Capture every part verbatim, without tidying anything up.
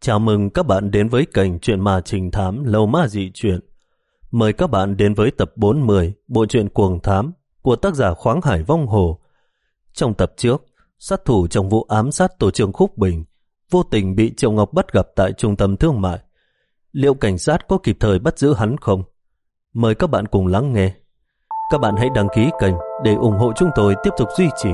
Chào mừng các bạn đến với kênh Chuyện Ma Trình Thám Lâu Ma Dị Chuyện. Mời các bạn đến với tập bốn mươi bộ truyện Cuồng Thám của tác giả Khoáng Hải Vong Hồ. Trong tập trước, sát thủ trong vụ ám sát tổ trưởng Khúc Bình vô tình bị Triệu Ngọc bắt gặp tại trung tâm thương mại. Liệu cảnh sát có kịp thời bắt giữ hắn không? Mời các bạn cùng lắng nghe. Các bạn hãy đăng ký kênh để ủng hộ chúng tôi tiếp tục duy trì.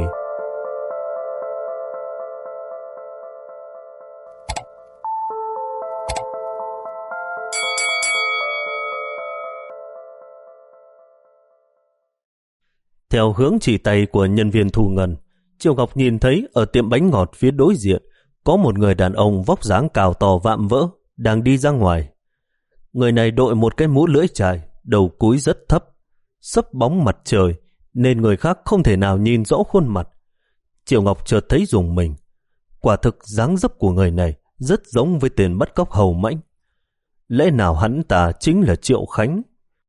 Theo hướng chỉ tay của nhân viên thu ngân, Triệu Ngọc nhìn thấy ở tiệm bánh ngọt phía đối diện có một người đàn ông vóc dáng cao to vạm vỡ đang đi ra ngoài. Người này đội một cái mũ lưỡi chai, đầu cúi rất thấp, sấp bóng mặt trời nên người khác không thể nào nhìn rõ khuôn mặt. Triệu Ngọc chợt thấy rùng mình. Quả thực dáng dấp của người này rất giống với tên bắt cóc Hầu Mãnh. Lẽ nào hắn ta chính là Triệu Khánh?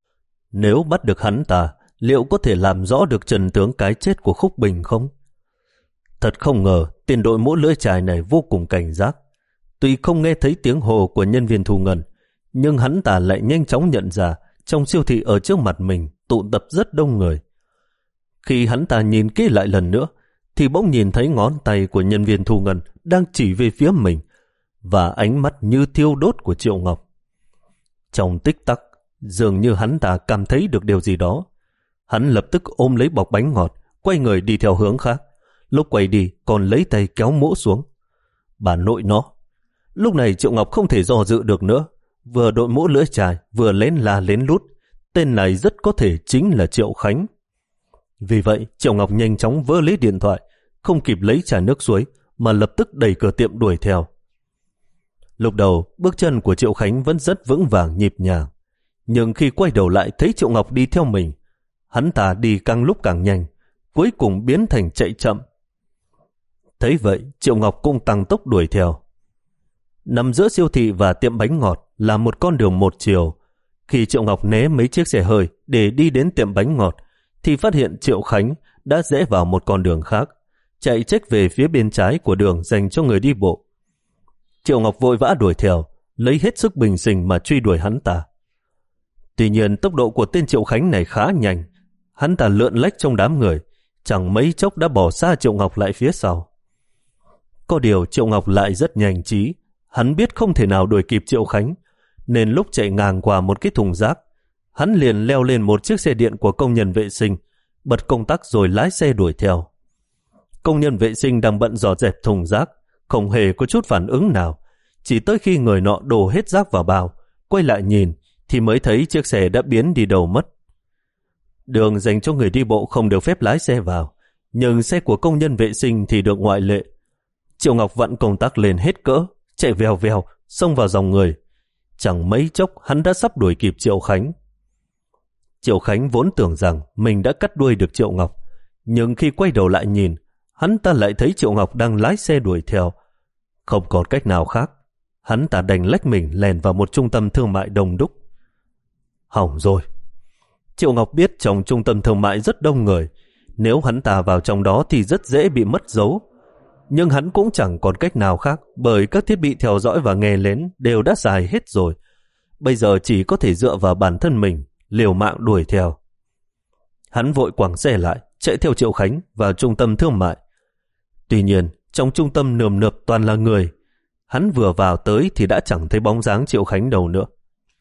Nếu bắt được hắn ta, liệu có thể làm rõ được trần tướng cái chết của Khúc Bình không? Thật không ngờ tên đội mũ lưỡi chai này vô cùng cảnh giác. Tuy không nghe thấy tiếng hồ của nhân viên thu ngân, nhưng hắn ta lại nhanh chóng nhận ra trong siêu thị ở trước mặt mình tụ tập rất đông người. Khi hắn ta nhìn kỹ lại lần nữa, thì bỗng nhìn thấy ngón tay của nhân viên thu ngân đang chỉ về phía mình và ánh mắt như thiêu đốt của Triệu Ngọc. Trong tích tắc, dường như hắn ta cảm thấy được điều gì đó. Hắn lập tức ôm lấy bọc bánh ngọt, quay người đi theo hướng khác. Lúc quay đi còn lấy tay kéo mũ xuống. Bà nội nó! Lúc này Triệu Ngọc không thể dò dự được nữa. Vừa đội mũ lưỡi chai, vừa lén la lén lút. Tên này rất có thể chính là Triệu Khánh. Vì vậy, Triệu Ngọc nhanh chóng vơ lấy điện thoại, không kịp lấy chai nước suối, mà lập tức đẩy cửa tiệm đuổi theo. Lúc đầu, bước chân của Triệu Khánh vẫn rất vững vàng nhịp nhàng. Nhưng khi quay đầu lại thấy Triệu Ngọc đi theo mình, hắn ta đi càng lúc càng nhanh, cuối cùng biến thành chạy chậm. Thấy vậy, Triệu Ngọc cũng tăng tốc đuổi theo. Nằm giữa siêu thị và tiệm bánh ngọt là một con đường một chiều. Khi Triệu Ngọc né mấy chiếc xe hơi để đi đến tiệm bánh ngọt, thì phát hiện Triệu Khánh đã rẽ vào một con đường khác, chạy chếch về phía bên trái của đường dành cho người đi bộ. Triệu Ngọc vội vã đuổi theo, lấy hết sức bình sinh mà truy đuổi hắn ta. Tuy nhiên tốc độ của tên Triệu Khánh này khá nhanh. Hắn ta lượn lách trong đám người, chẳng mấy chốc đã bỏ xa Triệu Ngọc lại phía sau. Có điều Triệu Ngọc lại rất nhanh trí. Hắn biết không thể nào đuổi kịp Triệu Khánh, nên lúc chạy ngang qua một cái thùng rác, hắn liền leo lên một chiếc xe điện của công nhân vệ sinh, bật công tắc rồi lái xe đuổi theo. Công nhân vệ sinh đang bận dọn dẹp thùng rác, không hề có chút phản ứng nào. Chỉ tới khi người nọ đổ hết rác vào bao, quay lại nhìn, thì mới thấy chiếc xe đã biến đi đâu mất. Đường dành cho người đi bộ không được phép lái xe vào, nhưng xe của công nhân vệ sinh thì được ngoại lệ. Triệu Ngọc vặn công tắc lên hết cỡ, chạy vèo vèo, xông vào dòng người. Chẳng mấy chốc hắn đã sắp đuổi kịp Triệu Khánh. Triệu Khánh vốn tưởng rằng mình đã cắt đuôi được Triệu Ngọc, nhưng khi quay đầu lại nhìn, hắn ta lại thấy Triệu Ngọc đang lái xe đuổi theo. Không còn cách nào khác, hắn ta đành lách mình lèn vào một trung tâm thương mại đông đúc. Hỏng rồi! Triệu Ngọc biết trong trung tâm thương mại rất đông người, nếu hắn ta vào trong đó thì rất dễ bị mất dấu. Nhưng hắn cũng chẳng còn cách nào khác, bởi các thiết bị theo dõi và nghe lén đều đã xài hết rồi. Bây giờ chỉ có thể dựa vào bản thân mình, liều mạng đuổi theo. Hắn vội quẳng xe lại, chạy theo Triệu Khánh vào trung tâm thương mại. Tuy nhiên, trong trung tâm nườm nượp toàn là người. Hắn vừa vào tới thì đã chẳng thấy bóng dáng Triệu Khánh đâu nữa.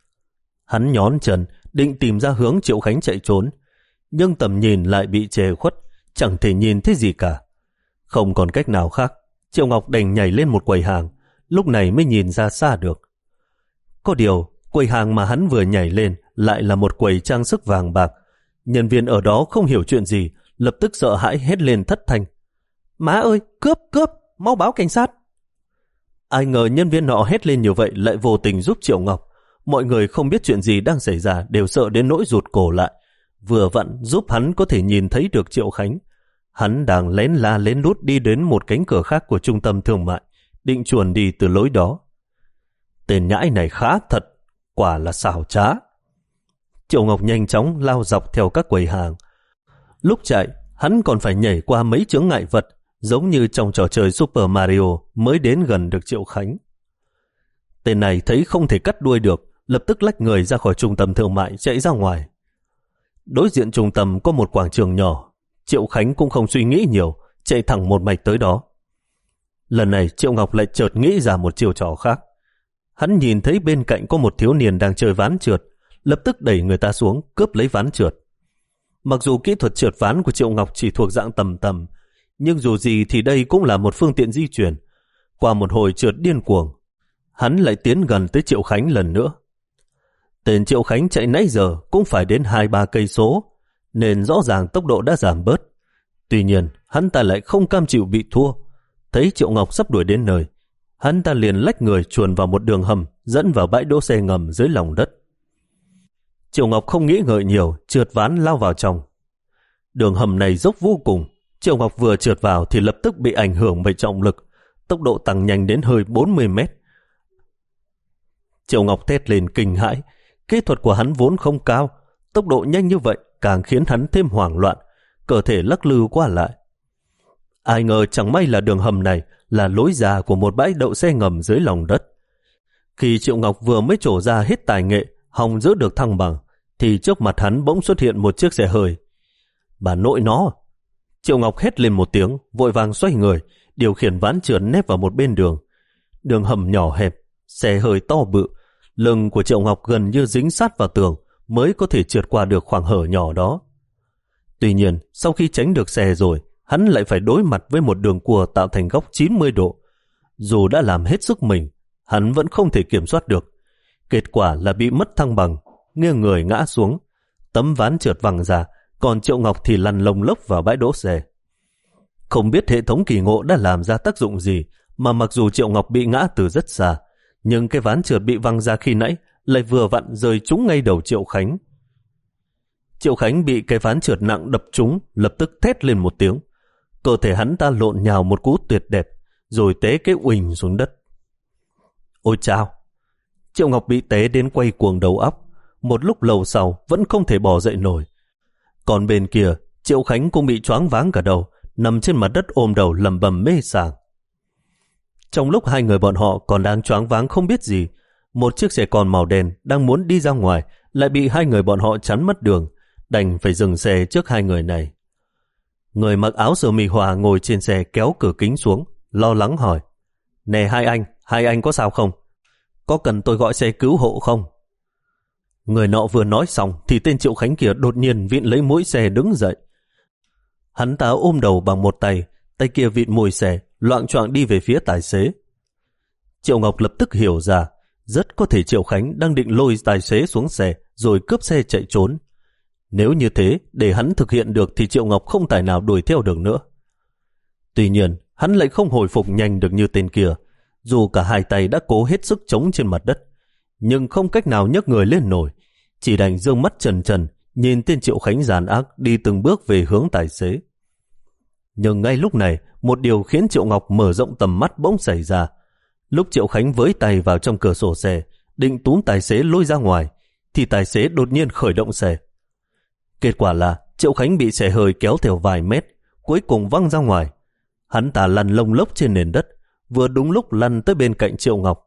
Hắn nhón chân, định tìm ra hướng Triệu Khánh chạy trốn, nhưng tầm nhìn lại bị che khuất, chẳng thể nhìn thấy gì cả. Không còn cách nào khác, Triệu Ngọc đành nhảy lên một quầy hàng, lúc này mới nhìn ra xa được. Có điều, quầy hàng mà hắn vừa nhảy lên lại là một quầy trang sức vàng bạc. Nhân viên ở đó không hiểu chuyện gì, lập tức sợ hãi hét lên thất thanh. Má ơi, cướp, cướp, mau báo cảnh sát. Ai ngờ nhân viên nọ hét lên như vậy lại vô tình giúp Triệu Ngọc. Mọi người không biết chuyện gì đang xảy ra đều sợ đến nỗi rụt cổ lại. Vừa vặn giúp hắn có thể nhìn thấy được Triệu Khánh. Hắn đang lén la lén lút đi đến một cánh cửa khác của trung tâm thương mại, định chuồn đi từ lối đó. Tên nhãi này khá thật, quả là xảo trá. Triệu Ngọc nhanh chóng lao dọc theo các quầy hàng. Lúc chạy, hắn còn phải nhảy qua mấy chướng ngại vật, giống như trong trò chơi Super Mario mới đến gần được Triệu Khánh. Tên này thấy không thể cắt đuôi được, lập tức lách người ra khỏi trung tâm thương mại chạy ra ngoài. Đối diện trung tâm có một quảng trường nhỏ, Triệu Khánh cũng không suy nghĩ nhiều, chạy thẳng một mạch tới đó. Lần này Triệu Ngọc lại chợt nghĩ ra một chiêu trò khác. Hắn nhìn thấy bên cạnh có một thiếu niên đang chơi ván trượt, lập tức đẩy người ta xuống cướp lấy ván trượt. Mặc dù kỹ thuật trượt ván của Triệu Ngọc chỉ thuộc dạng tầm tầm, nhưng dù gì thì đây cũng là một phương tiện di chuyển. Qua một hồi trượt điên cuồng, hắn lại tiến gần tới Triệu Khánh lần nữa. Tên Triệu Khánh chạy nãy giờ cũng phải đến hai ba cây số, nên rõ ràng tốc độ đã giảm bớt. Tuy nhiên, hắn ta lại không cam chịu bị thua. Thấy Triệu Ngọc sắp đuổi đến nơi, hắn ta liền lách người chuồn vào một đường hầm dẫn vào bãi đỗ xe ngầm dưới lòng đất. Triệu Ngọc không nghĩ ngợi nhiều, trượt ván lao vào trong. Đường hầm này dốc vô cùng, Triệu Ngọc vừa trượt vào thì lập tức bị ảnh hưởng bởi trọng lực, tốc độ tăng nhanh đến hơi bốn mươi mét. Triệu Ngọc thét lên kinh hãi, kỹ thuật của hắn vốn không cao, tốc độ nhanh như vậy càng khiến hắn thêm hoảng loạn, cơ thể lắc lư qua lại. Ai ngờ chẳng may là đường hầm này là lối ra của một bãi đậu xe ngầm dưới lòng đất. Khi Triệu Ngọc vừa mới trổ ra hết tài nghệ, hòng giữ được thăng bằng, thì trước mặt hắn bỗng xuất hiện một chiếc xe hơi. Bà nội nó! Triệu Ngọc hét lên một tiếng, vội vàng xoay người, điều khiển ván trượt nép vào một bên đường. Đường hầm nhỏ hẹp, xe hơi to bự, lưng của Triệu Ngọc gần như dính sát vào tường mới có thể trượt qua được khoảng hở nhỏ đó. Tuy nhiên, sau khi tránh được xe rồi, hắn lại phải đối mặt với một đường cua tạo thành góc chín mươi độ. Dù đã làm hết sức mình, hắn vẫn không thể kiểm soát được. Kết quả là bị mất thăng bằng, nghiêng người ngã xuống, tấm ván trượt văng ra, còn Triệu Ngọc thì lăn lông lốc vào bãi đỗ xe. Không biết hệ thống kỳ ngộ đã làm ra tác dụng gì, mà mặc dù Triệu Ngọc bị ngã từ rất xa, nhưng cái ván trượt bị văng ra khi nãy lại vừa vặn rơi trúng ngay đầu Triệu Khánh. Triệu Khánh bị cái ván trượt nặng đập trúng, lập tức thét lên một tiếng. Cơ thể hắn ta lộn nhào một cú tuyệt đẹp, rồi té cái uỳnh xuống đất. Ôi chao! Triệu Ngọc bị té đến quay cuồng đầu óc, một lúc lâu sau vẫn không thể bò dậy nổi. Còn bên kia, Triệu Khánh cũng bị choáng váng cả đầu, nằm trên mặt đất ôm đầu lẩm bẩm mê sảng. Trong lúc hai người bọn họ còn đang choáng váng không biết gì, một chiếc xe con màu đen đang muốn đi ra ngoài lại bị hai người bọn họ chắn mất đường, đành phải dừng xe trước hai người này. Người mặc áo sơ mi hòa ngồi trên xe kéo cửa kính xuống, lo lắng hỏi: Nè hai anh, hai anh có sao không? Có cần tôi gọi xe cứu hộ không? Người nọ vừa nói xong thì tên Triệu Khánh kia đột nhiên vịn lấy mũi xe đứng dậy. Hắn ta ôm đầu bằng một tay, tay kia vịn mùi xe, loạng choạng đi về phía tài xế. Triệu Ngọc lập tức hiểu ra, rất có thể Triệu Khánh đang định lôi tài xế xuống xe rồi cướp xe chạy trốn. Nếu như thế, để hắn thực hiện được thì Triệu Ngọc không tài nào đuổi theo được nữa. Tuy nhiên, hắn lại không hồi phục nhanh được như tên kia. Dù cả hai tay đã cố hết sức chống trên mặt đất, nhưng không cách nào nhấc người lên nổi, chỉ đành dương mắt trần trần nhìn tên Triệu Khánh giàn ác đi từng bước về hướng tài xế. Nhưng ngay lúc này, một điều khiến Triệu Ngọc mở rộng tầm mắt bỗng xảy ra. Lúc Triệu Khánh với tay vào trong cửa sổ xe, định túm tài xế lôi ra ngoài, thì tài xế đột nhiên khởi động xe. Kết quả là Triệu Khánh bị xe hơi kéo theo vài mét, cuối cùng văng ra ngoài. Hắn ta lăn lông lốc trên nền đất, vừa đúng lúc lăn tới bên cạnh Triệu Ngọc.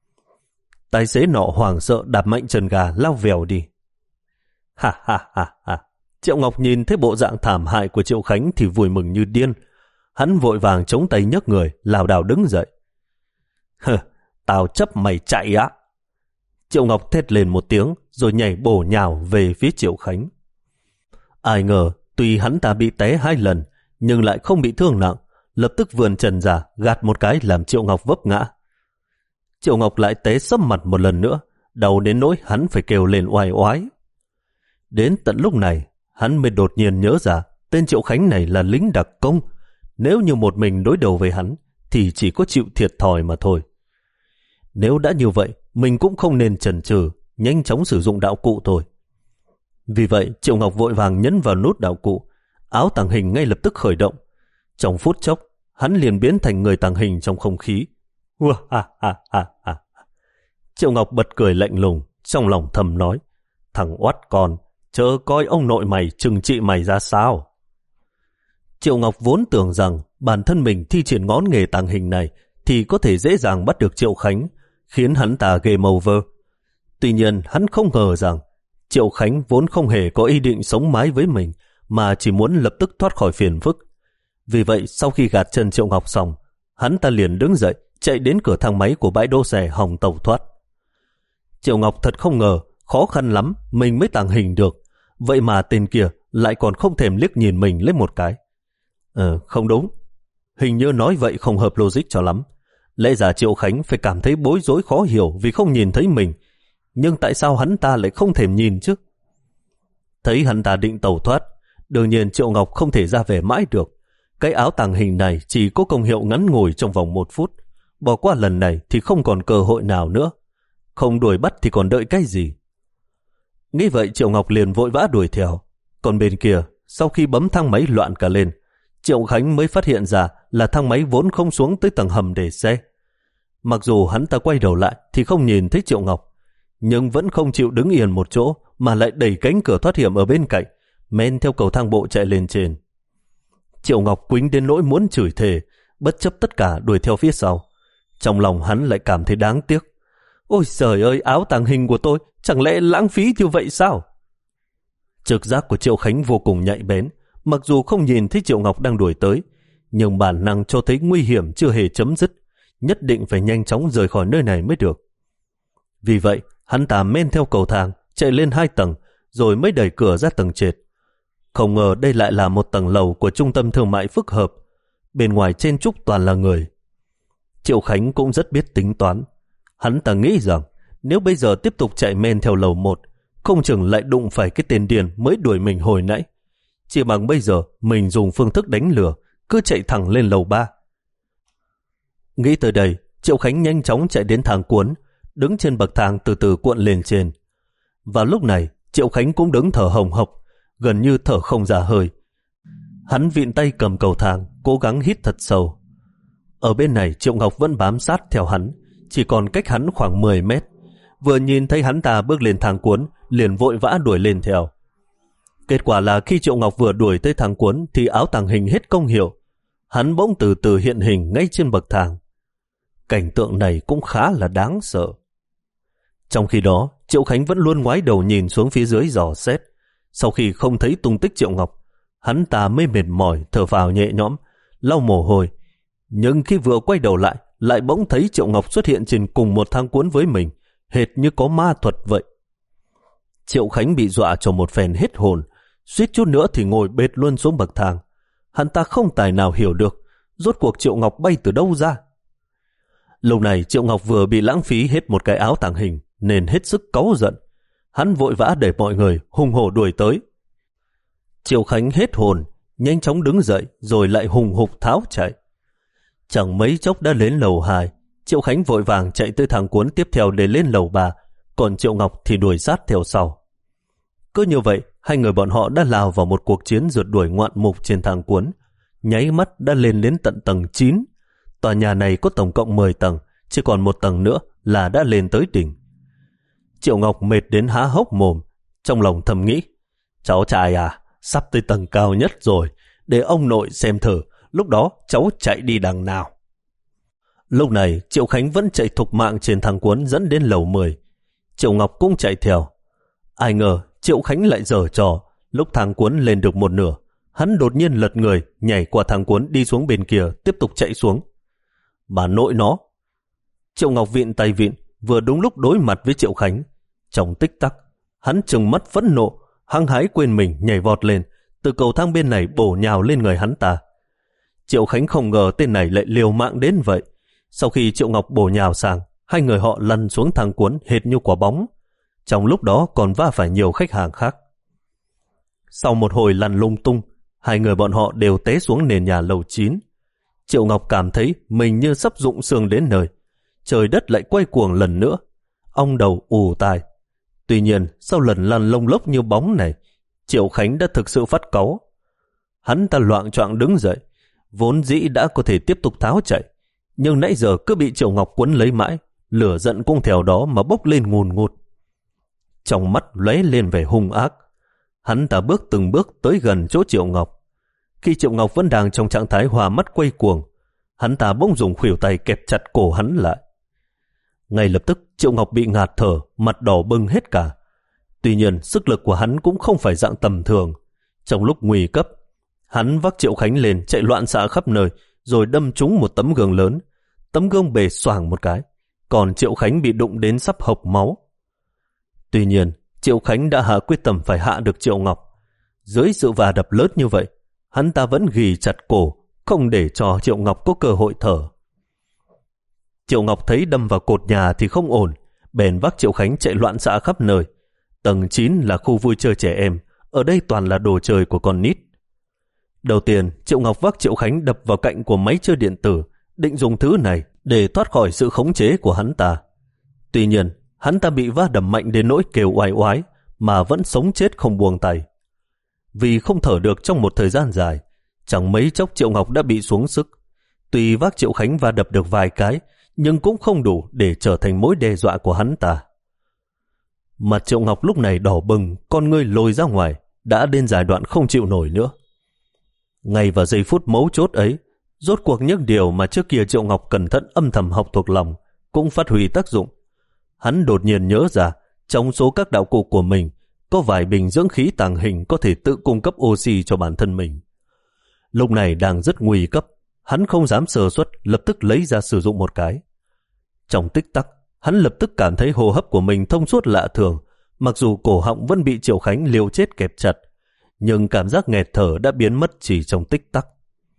Tài xế nọ hoảng sợ đạp mạnh chân ga lao vèo đi. Ha ha ha ha! Triệu Ngọc nhìn thấy bộ dạng thảm hại của Triệu Khánh thì vui mừng như điên. Hắn vội vàng chống tay nhấc người, lảo đảo đứng dậy. Hừ, tao chấp mày chạy á! Triệu Ngọc thét lên một tiếng rồi nhảy bổ nhào về phía Triệu Khánh. Ai ngờ, tuy hắn ta bị té hai lần, nhưng lại không bị thương nặng, lập tức vươn chân ra, gạt một cái làm Triệu Ngọc vấp ngã. Triệu Ngọc lại té sấp mặt một lần nữa, đau đến nỗi hắn phải kêu lên oai oái. Đến tận lúc này, hắn mới đột nhiên nhớ ra tên Triệu Khánh này là lính đặc công. Nếu như một mình đối đầu với hắn, thì chỉ có chịu thiệt thòi mà thôi. Nếu đã như vậy, mình cũng không nên chần chừ, nhanh chóng sử dụng đạo cụ thôi. Vì vậy, Triệu Ngọc vội vàng nhấn vào nút đạo cụ, áo tàng hình ngay lập tức khởi động. Trong phút chốc, hắn liền biến thành người tàng hình trong không khí. Ha ha ha ha! Triệu Ngọc bật cười lạnh lùng, trong lòng thầm nói: Thằng oắt con, chờ coi ông nội mày trừng trị mày ra sao. Triệu Ngọc vốn tưởng rằng bản thân mình thi triển ngón nghề tàng hình này thì có thể dễ dàng bắt được Triệu Khánh, khiến hắn ta game over. Tuy nhiên hắn không ngờ rằng Triệu Khánh vốn không hề có ý định sống mái với mình, mà chỉ muốn lập tức thoát khỏi phiền phức. Vì vậy sau khi gạt chân Triệu Ngọc xong, hắn ta liền đứng dậy chạy đến cửa thang máy của bãi đỗ xe hòng tẩu thoát. Triệu Ngọc thật không ngờ khó khăn lắm mình mới tàng hình được, vậy mà tên kia lại còn không thèm liếc nhìn mình lấy một cái. Ờ, không đúng. Hình như nói vậy không hợp logic cho lắm. Lẽ ra Triệu Khánh phải cảm thấy bối rối khó hiểu vì không nhìn thấy mình. Nhưng tại sao hắn ta lại không thèm nhìn chứ? Thấy hắn ta định tẩu thoát, đương nhiên Triệu Ngọc không thể ra về mãi được. Cái áo tàng hình này chỉ có công hiệu ngắn ngủi trong vòng một phút. Bỏ qua lần này thì không còn cơ hội nào nữa. Không đuổi bắt thì còn đợi cái gì? Nghĩ vậy Triệu Ngọc liền vội vã đuổi theo. Còn bên kia, sau khi bấm thang máy loạn cả lên, Triệu Khánh mới phát hiện ra là thang máy vốn không xuống tới tầng hầm để xe. Mặc dù hắn ta quay đầu lại thì không nhìn thấy Triệu Ngọc, nhưng vẫn không chịu đứng yên một chỗ mà lại đẩy cánh cửa thoát hiểm ở bên cạnh, men theo cầu thang bộ chạy lên trên. Triệu Ngọc quýnh đến nỗi muốn chửi thề, bất chấp tất cả đuổi theo phía sau. Trong lòng hắn lại cảm thấy đáng tiếc. Ôi trời ơi, áo tàng hình của tôi chẳng lẽ lãng phí như vậy sao? Trực giác của Triệu Khánh vô cùng nhạy bén. Mặc dù không nhìn thấy Triệu Ngọc đang đuổi tới, nhưng bản năng cho thấy nguy hiểm chưa hề chấm dứt, nhất định phải nhanh chóng rời khỏi nơi này mới được. Vì vậy hắn ta men theo cầu thang chạy lên hai tầng, rồi mới đẩy cửa ra tầng trệt. Không ngờ đây lại là một tầng lầu của trung tâm thương mại phức hợp. Bên ngoài chen chúc toàn là người. Triệu Khánh cũng rất biết tính toán. Hắn ta nghĩ rằng nếu bây giờ tiếp tục chạy men theo lầu một, không chừng lại đụng phải cái tên điên mới đuổi mình hồi nãy. Chỉ bằng bây giờ mình dùng phương thức đánh lừa, cứ chạy thẳng lên lầu ba. Nghĩ tới đây, Triệu Khánh nhanh chóng chạy đến thang cuốn, đứng trên bậc thang từ từ cuộn lên trên. Và lúc này Triệu Khánh cũng đứng thở hồng hộc, gần như thở không ra hơi. Hắn vịn tay cầm cầu thang, cố gắng hít thật sâu. Ở bên này Triệu Ngọc vẫn bám sát theo hắn, chỉ còn cách hắn khoảng mười mét. Vừa nhìn thấy hắn ta bước lên thang cuốn, liền vội vã đuổi lên theo. Kết quả là khi Triệu Ngọc vừa đuổi tới thang cuốn thì áo tàng hình hết công hiệu. Hắn bỗng từ từ hiện hình ngay trên bậc thang. Cảnh tượng này cũng khá là đáng sợ. Trong khi đó, Triệu Khánh vẫn luôn ngoái đầu nhìn xuống phía dưới dò xét. Sau khi không thấy tung tích Triệu Ngọc, hắn ta mới mệt mỏi thở phào nhẹ nhõm, lau mồ hôi. Nhưng khi vừa quay đầu lại, lại bỗng thấy Triệu Ngọc xuất hiện trên cùng một thang cuốn với mình, hệt như có ma thuật vậy. Triệu Khánh bị dọa cho một phen hết hồn, suýt chút nữa thì ngồi bệt luôn xuống bậc thang. Hắn ta không tài nào hiểu được rốt cuộc Triệu Ngọc bay từ đâu ra. Lúc này Triệu Ngọc vừa bị lãng phí hết một cái áo tàng hình nên hết sức cáu giận. Hắn vội vã để mọi người hùng hổ đuổi tới. Triệu Khánh hết hồn, nhanh chóng đứng dậy rồi lại hùng hục tháo chạy. Chẳng mấy chốc đã đến lầu hai. Triệu Khánh vội vàng chạy tới thang cuốn tiếp theo để lên lầu ba, còn Triệu Ngọc thì đuổi sát theo sau. Cứ như vậy, hai người bọn họ đã lao vào một cuộc chiến rượt đuổi ngoạn mục trên thang cuốn. Nháy mắt đã lên đến tận tầng chín. Tòa nhà này có tổng cộng mười tầng, chỉ còn một tầng nữa là đã lên tới đỉnh. Triệu Ngọc mệt đến há hốc mồm, trong lòng thầm nghĩ, cháu trai à, sắp tới tầng cao nhất rồi, để ông nội xem thử, lúc đó cháu chạy đi đằng nào. Lúc này Triệu Khánh vẫn chạy thục mạng trên thang cuốn dẫn đến lầu mười. Triệu Ngọc cũng chạy theo. Ai ngờ Triệu Khánh lại giở trò. Lúc thang cuốn lên được một nửa, hắn đột nhiên lật người nhảy qua thang cuốn đi xuống bên kia, tiếp tục chạy xuống. Bà nội nó! Triệu Ngọc vịn tay vịn, vừa đúng lúc đối mặt với Triệu Khánh. Trong tích tắc, hắn trừng mắt phẫn nộ, hăng hái quên mình nhảy vọt lên, từ cầu thang bên này bổ nhào lên người hắn ta. Triệu Khánh không ngờ tên này lại liều mạng đến vậy. Sau khi Triệu Ngọc bổ nhào sang, hai người họ lăn xuống thang cuốn hệt như quả bóng. Trong lúc đó còn va phải nhiều khách hàng khác. Sau một hồi lăn lung tung, hai người bọn họ đều té xuống nền nhà lầu chín. Triệu Ngọc cảm thấy mình như sắp rụng xương đến nơi. Trời đất lại quay cuồng lần nữa. Ong đầu ù tai. Tuy nhiên, sau lần lăn lông lốc như bóng này, Triệu Khánh đã thực sự phát cáu. Hắn ta loạng choạng đứng dậy, vốn dĩ đã có thể tiếp tục tháo chạy, nhưng nãy giờ cứ bị Triệu Ngọc quấn lấy mãi, lửa giận cũng theo đó mà bốc lên ngùn ngụt. Trong mắt lóe lên vẻ hung ác, hắn ta bước từng bước tới gần chỗ Triệu Ngọc. Khi Triệu Ngọc vẫn đang trong trạng thái hòa mắt quay cuồng, hắn ta bỗng dùng khuỷu tay kẹp chặt cổ hắn lại. Ngay lập tức Triệu Ngọc bị ngạt thở, mặt đỏ bừng hết cả. Tuy nhiên sức lực của hắn cũng không phải dạng tầm thường. Trong lúc nguy cấp, hắn vác Triệu Khánh lên chạy loạn xạ khắp nơi, rồi đâm trúng một tấm gương lớn. Tấm gương bể xoàng một cái, còn Triệu Khánh bị đụng đến sắp hộc máu. Tuy nhiên Triệu Khánh đã hạ quyết tâm phải hạ được Triệu Ngọc. Dưới sự va đập lớn như vậy, hắn ta vẫn ghì chặt cổ, không để cho Triệu Ngọc có cơ hội thở. Triệu Ngọc thấy đâm vào cột nhà thì không ổn, bèn vác Triệu Khánh chạy loạn xạ khắp nơi. Tầng chín là khu vui chơi trẻ em, ở đây toàn là đồ chơi của con nít. Đầu tiên, Triệu Ngọc vác Triệu Khánh đập vào cạnh của máy chơi điện tử, định dùng thứ này để thoát khỏi sự khống chế của hắn ta. Tuy nhiên, hắn ta bị va đập mạnh đến nỗi kêu oai oái, mà vẫn sống chết không buông tay. Vì không thở được trong một thời gian dài, chẳng mấy chốc Triệu Ngọc đã bị xuống sức. Tuy vác Triệu Khánh va đập được vài cái, nhưng cũng không đủ để trở thành mối đe dọa của hắn ta. Mặt Triệu Ngọc lúc này đỏ bừng, con ngươi lồi ra ngoài, đã đến giai đoạn không chịu nổi nữa. Ngay vào giây phút mấu chốt ấy, rốt cuộc những điều mà trước kia Triệu Ngọc cẩn thận âm thầm học thuộc lòng cũng phát huy tác dụng. Hắn đột nhiên nhớ ra, trong số các đạo cụ của mình, có vài bình dưỡng khí tàng hình có thể tự cung cấp oxy cho bản thân mình. Lúc này đang rất nguy cấp, hắn không dám sơ suất, lập tức lấy ra sử dụng một cái. Trong tích tắc, hắn lập tức cảm thấy hô hấp của mình thông suốt lạ thường, mặc dù cổ họng vẫn bị Triệu Khánh liều chết kẹp chặt, nhưng cảm giác nghẹt thở đã biến mất chỉ trong tích tắc.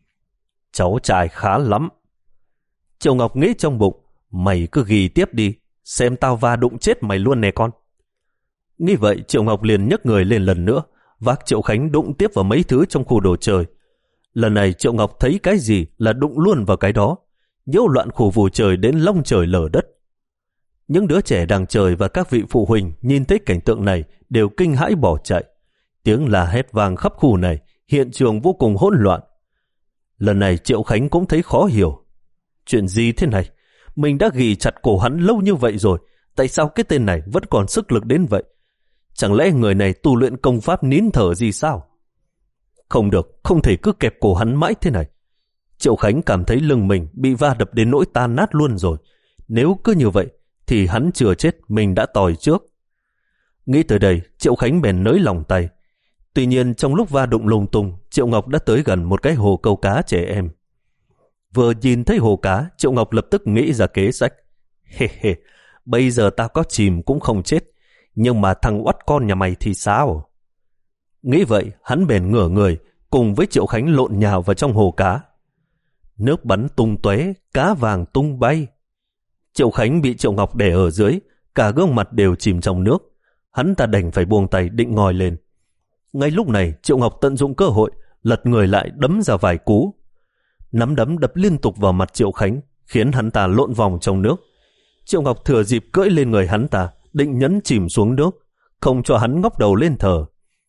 Cháu trai khá lắm. Triệu Ngọc nghĩ trong bụng, mày cứ ghi tiếp đi, xem tao va đụng chết mày luôn nè con. Nghĩ vậy Triệu Ngọc liền nhấc người lên lần nữa, vác Triệu Khánh đụng tiếp vào mấy thứ trong khu đồ chơi. Lần này Triệu Ngọc thấy cái gì là đụng luôn vào cái đó, nhiễu loạn khu vui chơi đến long trời lở đất. Những đứa trẻ đang chơi và các vị phụ huynh nhìn thấy cảnh tượng này đều kinh hãi bỏ chạy. Tiếng la hét vang khắp khu này, hiện trường vô cùng hỗn loạn. Lần này Triệu Khánh cũng thấy khó hiểu. Chuyện gì thế này? Mình đã ghì chặt cổ hắn lâu như vậy rồi, tại sao cái tên này vẫn còn sức lực đến vậy? Chẳng lẽ người này tu luyện công pháp nín thở gì sao? Không được, không thể cứ kẹp cổ hắn mãi thế này. Triệu Khánh cảm thấy lưng mình bị va đập đến nỗi tan nát luôn rồi. Nếu cứ như vậy, thì hắn chưa chết, mình đã tòi trước. Nghĩ tới đây, Triệu Khánh bèn nới lòng tay. Tuy nhiên trong lúc va đụng lung tung, Triệu Ngọc đã tới gần một cái hồ câu cá trẻ em. Vừa nhìn thấy hồ cá, Triệu Ngọc lập tức nghĩ ra kế sách. Hê hê, bây giờ tao có chìm cũng không chết, nhưng mà thằng oắt con nhà mày thì sao? Nghĩ vậy, hắn bèn ngửa người, cùng với Triệu Khánh lộn nhào vào trong hồ cá. Nước bắn tung tóe, cá vàng tung bay. Triệu Khánh bị Triệu Ngọc đè ở dưới, cả gương mặt đều chìm trong nước. Hắn ta đành phải buông tay định ngồi lên. Ngay lúc này Triệu Ngọc tận dụng cơ hội, lật người lại đấm ra vài cú. Nắm đấm đập liên tục vào mặt Triệu Khánh, khiến hắn ta lộn vòng trong nước. Triệu Ngọc thừa dịp cưỡi lên người hắn ta, định nhấn chìm xuống nước, không cho hắn ngóc đầu lên thở.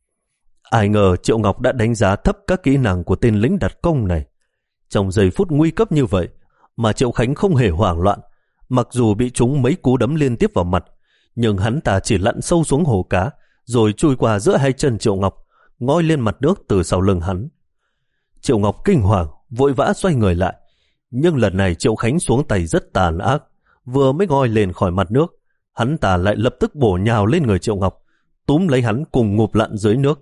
Ai ngờ Triệu Ngọc đã đánh giá thấp các kỹ năng của tên lính đặc công này. Trong giây phút nguy cấp như vậy mà Triệu Khánh không hề hoảng loạn. Mặc dù bị trúng mấy cú đấm liên tiếp vào mặt, nhưng hắn ta chỉ lặn sâu xuống hồ cá, rồi chui qua giữa hai chân Triệu Ngọc, ngoi lên mặt nước từ sau lưng hắn. Triệu Ngọc kinh hoàng, vội vã xoay người lại. Nhưng lần này Triệu Khánh xuống tay rất tàn ác. Vừa mới ngoi lên khỏi mặt nước, hắn ta lại lập tức bổ nhào lên người Triệu Ngọc, túm lấy hắn cùng ngụp lặn dưới nước.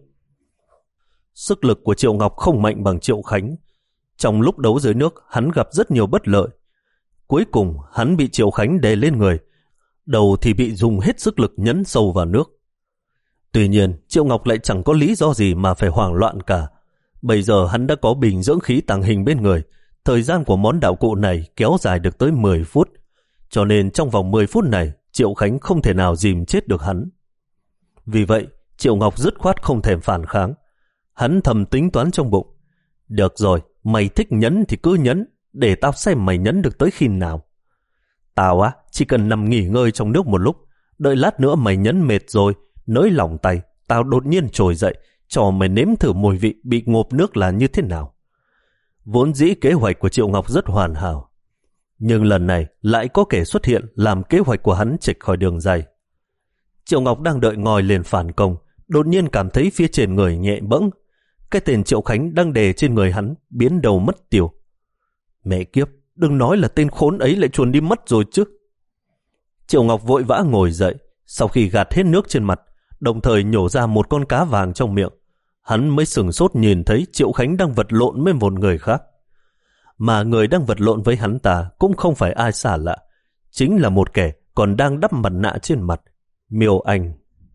Sức lực của Triệu Ngọc không mạnh bằng Triệu Khánh. Trong lúc đấu dưới nước, hắn gặp rất nhiều bất lợi. Cuối cùng, hắn bị Triệu Khánh đè lên người. Đầu thì bị dùng hết sức lực nhấn sâu vào nước. Tuy nhiên, Triệu Ngọc lại chẳng có lý do gì mà phải hoảng loạn cả. Bây giờ hắn đã có bình dưỡng khí tàng hình bên người. Thời gian của món đạo cụ này kéo dài được tới mười phút. Cho nên trong vòng mười phút này, Triệu Khánh không thể nào dìm chết được hắn. Vì vậy, Triệu Ngọc dứt khoát không thèm phản kháng. Hắn thầm tính toán trong bụng. Được rồi, mày thích nhấn thì cứ nhấn, để tao xem mày nhấn được tới khi nào. Tao á, chỉ cần nằm nghỉ ngơi trong nước một lúc, đợi lát nữa mày nhấn mệt rồi, nới lỏng tay, tao đột nhiên trồi dậy, cho mày nếm thử mùi vị bị ngộp nước là như thế nào. Vốn dĩ kế hoạch của Triệu Ngọc rất hoàn hảo, nhưng lần này lại có kẻ xuất hiện làm kế hoạch của hắn chệch khỏi đường ray. Triệu Ngọc đang đợi ngòi lên phản công, đột nhiên cảm thấy phía trên người nhẹ bẫng. Cái tên Triệu Khánh đang đè trên người hắn biến đầu mất tiêu. Mẹ kiếp, đừng nói là tên khốn ấy lại chuồn đi mất rồi chứ. Triệu Ngọc vội vã ngồi dậy, sau khi gạt hết nước trên mặt, đồng thời nhổ ra một con cá vàng trong miệng. Hắn mới sửng sốt nhìn thấy Triệu Khánh đang vật lộn với một người khác. Mà người đang vật lộn với hắn ta cũng không phải ai xa lạ, chính là một kẻ còn đang đắp mặt nạ trên mặt, Miêu Anh.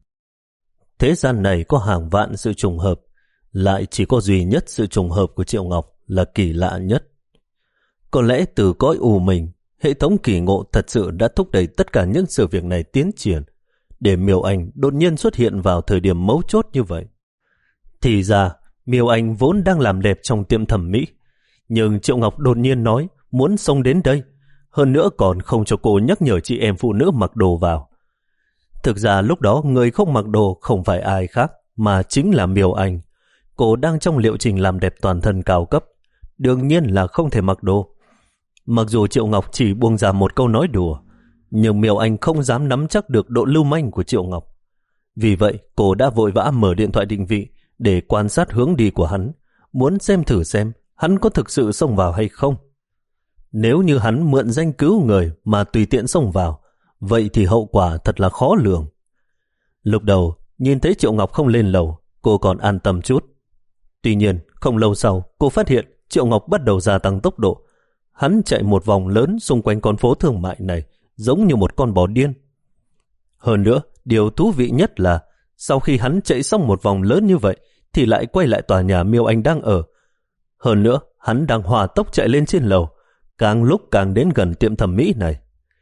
Thế gian này có hàng vạn sự trùng hợp, lại chỉ có duy nhất sự trùng hợp của Triệu Ngọc là kỳ lạ nhất. Có lẽ từ cõi u mình, hệ thống kỳ ngộ thật sự đã thúc đẩy tất cả những sự việc này tiến triển, để Miêu Anh đột nhiên xuất hiện vào thời điểm mấu chốt như vậy. Thì ra, Miêu Anh vốn đang làm đẹp trong tiệm thẩm mỹ, nhưng Triệu Ngọc đột nhiên nói muốn xông đến đây, hơn nữa còn không cho cô nhắc nhở chị em phụ nữ mặc đồ vào. Thực ra lúc đó người không mặc đồ không phải ai khác, mà chính là Miêu Anh. Cô đang trong liệu trình làm đẹp toàn thân cao cấp, đương nhiên là không thể mặc đồ. Mặc dù Triệu Ngọc chỉ buông ra một câu nói đùa, nhưng Miêu Anh không dám nắm chắc được độ lưu manh của Triệu Ngọc. Vì vậy, cô đã vội vã mở điện thoại định vị để quan sát hướng đi của hắn, muốn xem thử xem hắn có thực sự xông vào hay không. Nếu như hắn mượn danh cứu người mà tùy tiện xông vào, vậy thì hậu quả thật là khó lường. Lúc đầu, nhìn thấy Triệu Ngọc không lên lầu, cô còn an tâm chút. Tuy nhiên, không lâu sau, cô phát hiện Triệu Ngọc bắt đầu gia tăng tốc độ. Hắn chạy một vòng lớn xung quanh con phố thương mại này, giống như một con bò điên. Hơn nữa, điều thú vị nhất là sau khi hắn chạy xong một vòng lớn như vậy, thì lại quay lại tòa nhà Miêu Anh đang ở. Hơn nữa, hắn đang hòa tốc chạy lên trên lầu, càng lúc càng đến gần tiệm thẩm mỹ này.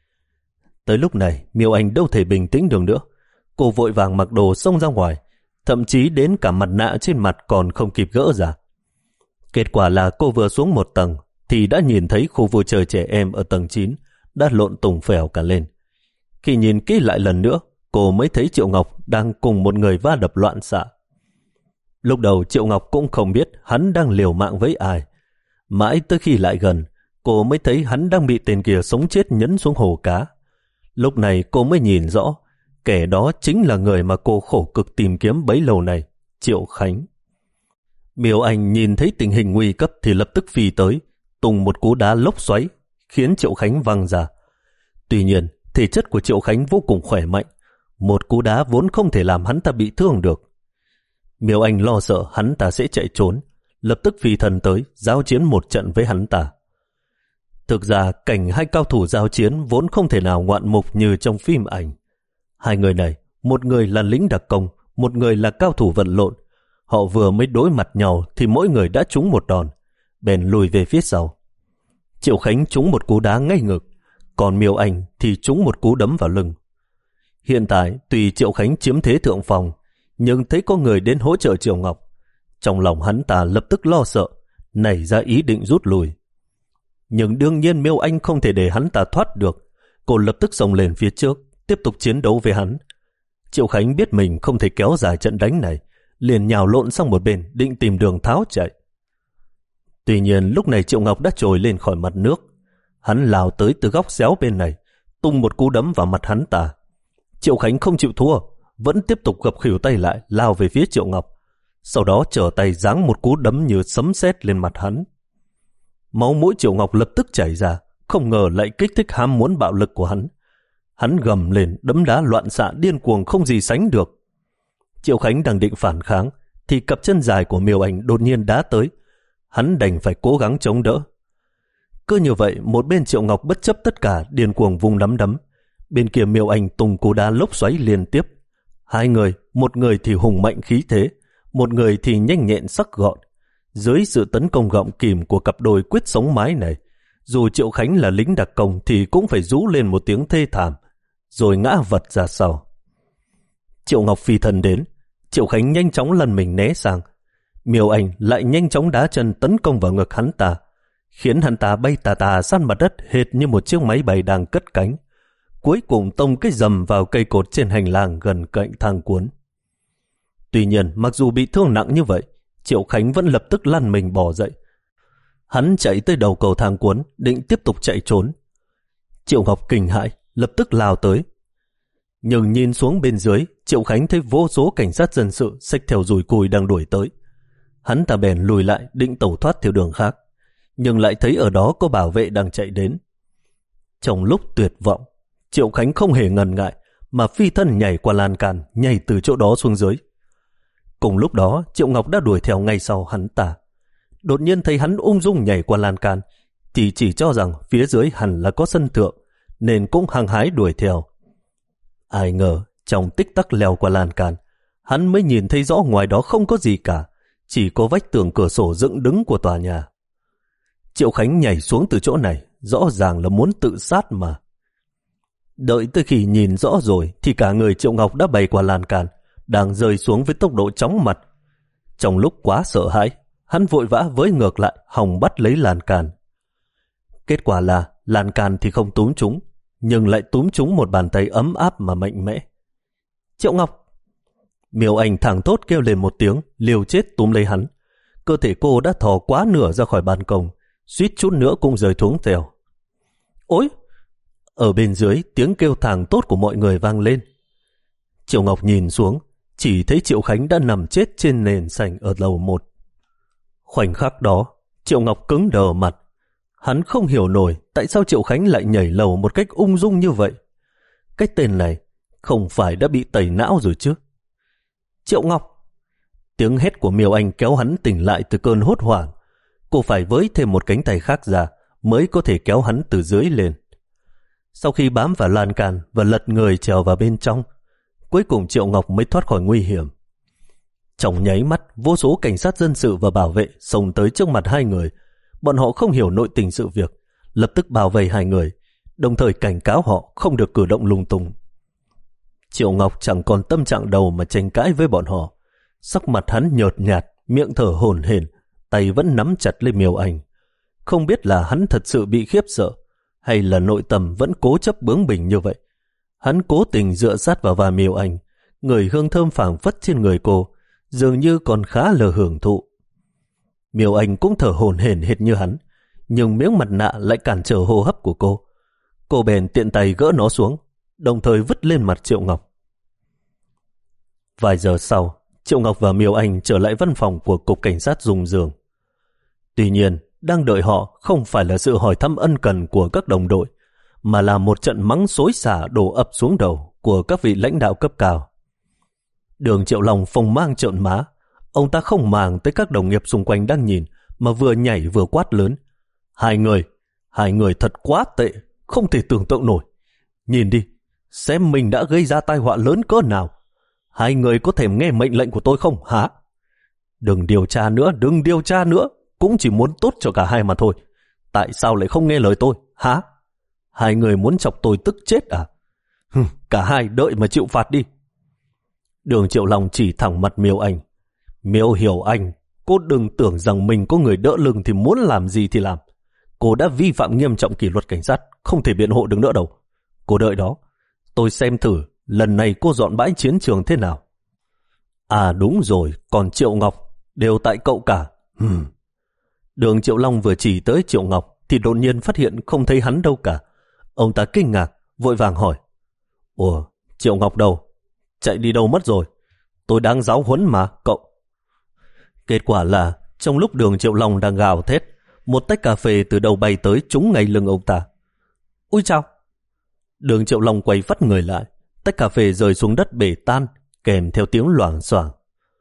Tới lúc này, Miêu Anh đâu thể bình tĩnh được nữa. Cô vội vàng mặc đồ xông ra ngoài, thậm chí đến cả mặt nạ trên mặt còn không kịp gỡ ra. Kết quả là cô vừa xuống một tầng thì đã nhìn thấy khu vui chơi trẻ em ở tầng chín đã lộn tùng phèo cả lên. Khi nhìn kỹ lại lần nữa, cô mới thấy Triệu Ngọc đang cùng một người va đập loạn xạ. Lúc đầu Triệu Ngọc cũng không biết hắn đang liều mạng với ai. Mãi tới khi lại gần, cô mới thấy hắn đang bị tên kia sống chết nhấn xuống hồ cá. Lúc này cô mới nhìn rõ, kẻ đó chính là người mà cô khổ cực tìm kiếm bấy lâu này, Triệu Khánh. Miêu Anh nhìn thấy tình hình nguy cấp thì lập tức phi tới, tung một cú đá lốc xoáy, khiến Triệu Khánh văng ra. Tuy nhiên, thể chất của Triệu Khánh vô cùng khỏe mạnh, một cú đá vốn không thể làm hắn ta bị thương được. Miêu Anh lo sợ hắn ta sẽ chạy trốn, lập tức phi thần tới, giao chiến một trận với hắn ta. Thực ra, cảnh hai cao thủ giao chiến vốn không thể nào ngoạn mục như trong phim ảnh. Hai người này, một người là lính đặc công, một người là cao thủ vận lộn. Họ vừa mới đối mặt nhau thì mỗi người đã trúng một đòn, bèn lùi về phía sau. Triệu Khánh trúng một cú đá ngay ngực, còn Miêu Anh thì trúng một cú đấm vào lưng. Hiện tại, tuy Triệu Khánh chiếm thế thượng phòng, nhưng thấy có người đến hỗ trợ Triệu Ngọc. Trong lòng hắn ta lập tức lo sợ, nảy ra ý định rút lui. Nhưng đương nhiên Miêu Anh không thể để hắn ta thoát được. Cô lập tức xông lên phía trước, tiếp tục chiến đấu với hắn. Triệu Khánh biết mình không thể kéo dài trận đánh này, liền nhào lộn sang một bên định tìm đường tháo chạy. Tuy nhiên lúc này Triệu Ngọc đã trồi lên khỏi mặt nước. Hắn lao tới từ góc xéo bên này, tung một cú đấm vào mặt hắn ta. Triệu Khánh không chịu thua, vẫn tiếp tục gập khuỷu tay lại lao về phía Triệu Ngọc, sau đó trở tay giáng một cú đấm như sấm sét lên mặt hắn. Máu mũi Triệu Ngọc lập tức chảy ra, không ngờ lại kích thích ham muốn bạo lực của hắn. Hắn gầm lên đấm đá loạn xạ điên cuồng không gì sánh được. Triệu Khánh đang định phản kháng thì cặp chân dài của Miêu Anh đột nhiên đá tới. Hắn đành phải cố gắng chống đỡ. Cứ như vậy, một bên Triệu Ngọc bất chấp tất cả điên cuồng vung nắm đấm, bên kia Miêu Anh tung cú đá lốc xoáy liên tiếp. Hai người, một người thì hùng mạnh khí thế, một người thì nhanh nhẹn sắc gọn. Dưới sự tấn công gọng kìm của cặp đôi quyết sống mái này, dù Triệu Khánh là lính đặc công thì cũng phải rú lên một tiếng thê thảm, rồi ngã vật ra sau. Triệu Ngọc phi thân đến, Triệu Khánh nhanh chóng lăn mình né sang. Miêu Anh lại nhanh chóng đá chân tấn công vào ngực hắn ta, khiến hắn ta bay tà tà sát mặt đất hệt như một chiếc máy bay đang cất cánh. Cuối cùng tông cái rầm vào cây cột trên hành lang gần cạnh thang cuốn. Tuy nhiên, mặc dù bị thương nặng như vậy, Triệu Khánh vẫn lập tức lăn mình bò dậy. Hắn chạy tới đầu cầu thang cuốn, định tiếp tục chạy trốn. Triệu Ngọc kinh hãi, lập tức lao tới. Nhưng nhìn xuống bên dưới, Triệu Khánh thấy vô số cảnh sát dân sự xách theo dùi cùi đang đuổi tới. Hắn ta bèn lùi lại định tẩu thoát theo đường khác, nhưng lại thấy ở đó có bảo vệ đang chạy đến. Trong lúc tuyệt vọng, Triệu Khánh không hề ngần ngại mà phi thân nhảy qua lan can, nhảy từ chỗ đó xuống dưới. Cùng lúc đó, Triệu Ngọc đã đuổi theo ngay sau hắn ta. Đột nhiên thấy hắn ung dung nhảy qua lan can, thì chỉ cho rằng phía dưới hẳn là có sân thượng, nên cũng hăng hái đuổi theo. Ai ngờ, trong tích tắc leo qua lan can, hắn mới nhìn thấy rõ ngoài đó không có gì cả, chỉ có vách tường cửa sổ dựng đứng của tòa nhà. Triệu Khánh nhảy xuống từ chỗ này, rõ ràng là muốn tự sát mà. Đợi tới khi nhìn rõ rồi thì cả người Triệu Ngọc đã bay qua lan can, đang rơi xuống với tốc độ chóng mặt. Trong lúc quá sợ hãi, hắn vội vã với ngược lại, hòng bắt lấy lan can. Kết quả là lan can thì không túm trúng, nhưng lại túm trúng một bàn tay ấm áp mà mạnh mẽ. Triệu Ngọc! Miêu Anh thẳng thốt kêu lên một tiếng, liều chết túm lấy hắn. Cơ thể cô đã thò quá nửa ra khỏi ban công, suýt chút nữa cũng rơi xuống theo. Ôi! Ở bên dưới, tiếng kêu thảng tốt của mọi người vang lên. Triệu Ngọc nhìn xuống, chỉ thấy Triệu Khánh đã nằm chết trên nền sành ở lầu một. Khoảnh khắc đó, Triệu Ngọc cứng đờ mặt. Hắn không hiểu nổi tại sao Triệu Khánh lại nhảy lầu một cách ung dung như vậy. Cái tên này không phải đã bị tẩy não rồi chứ? Triệu Ngọc! Tiếng hét của Miêu Anh kéo hắn tỉnh lại từ cơn hốt hoảng. Cô phải với thêm một cánh tay khác ra mới có thể kéo hắn từ dưới lên. Sau khi bám vào lan can và lật người trèo vào bên trong, cuối cùng Triệu Ngọc mới thoát khỏi nguy hiểm. Trong nháy mắt, vô số cảnh sát dân sự và bảo vệ xông tới trước mặt hai người. Bọn họ không hiểu nội tình sự việc, lập tức bao vây hai người, đồng thời cảnh cáo họ không được cử động lung tung. Triệu Ngọc chẳng còn tâm trạng đầu mà tranh cãi với bọn họ. Sắc mặt hắn nhợt nhạt, miệng thở hổn hển, tay vẫn nắm chặt lấy Miêu Anh. Không biết là hắn thật sự bị khiếp sợ, hay là nội tâm vẫn cố chấp bướng bỉnh như vậy. Hắn cố tình dựa sát vào vai Miêu Anh, người hương thơm phảng phất trên người cô, dường như còn khá là hưởng thụ. Miêu Anh cũng thở hổn hển hệt như hắn, nhưng miếng mặt nạ lại cản trở hô hấp của cô. Cô bèn tiện tay gỡ nó xuống, đồng thời vứt lên mặt Triệu Ngọc. Vài giờ sau, Triệu Ngọc và Miêu Anh trở lại văn phòng của Cục Cảnh sát Dung Dương. Tuy nhiên, đang đợi họ không phải là sự hỏi thăm ân cần của các đồng đội, mà là một trận mắng xối xả đổ ập xuống đầu của các vị lãnh đạo cấp cao. Đường Triệu Long phồng mang trợn má, ông ta không màng tới các đồng nghiệp xung quanh đang nhìn, mà vừa nhảy vừa quát lớn. Hai người, hai người thật quá tệ, không thể tưởng tượng nổi. Nhìn đi, xem mình đã gây ra tai họa lớn cỡ nào. Hai người có thèm nghe mệnh lệnh của tôi không hả? Đừng điều tra nữa, đừng điều tra nữa, cũng chỉ muốn tốt cho cả hai mà thôi. Tại sao lại không nghe lời tôi, hả? Hai người muốn chọc tôi tức chết à? Hừ, cả hai đợi mà chịu phạt đi. Đường Triệu Long chỉ thẳng mặt Miêu Anh. Miêu Hiểu Anh, cô đừng tưởng rằng mình có người đỡ lưng thì muốn làm gì thì làm. Cô đã vi phạm nghiêm trọng kỷ luật cảnh sát, không thể biện hộ được nữa đâu. Cô đợi đó, tôi xem thử lần này cô dọn bãi chiến trường thế nào. À đúng rồi, còn Triệu Ngọc, đều tại cậu cả. Hmm. Đường Triệu Long vừa chỉ tới Triệu Ngọc thì đột nhiên phát hiện không thấy hắn đâu cả. Ông ta kinh ngạc, vội vàng hỏi. Ủa, Triệu Ngọc đâu? Chạy đi đâu mất rồi? Tôi đang giáo huấn mà, cậu. Kết quả là, trong lúc Đường Triệu Long đang gào thét, một tách cà phê từ đầu bay tới trúng ngay lưng ông ta. Ui chao! Đường Triệu Long quay phắt người lại, tách cà phê rơi xuống đất bể tan, kèm theo tiếng loảng xoảng.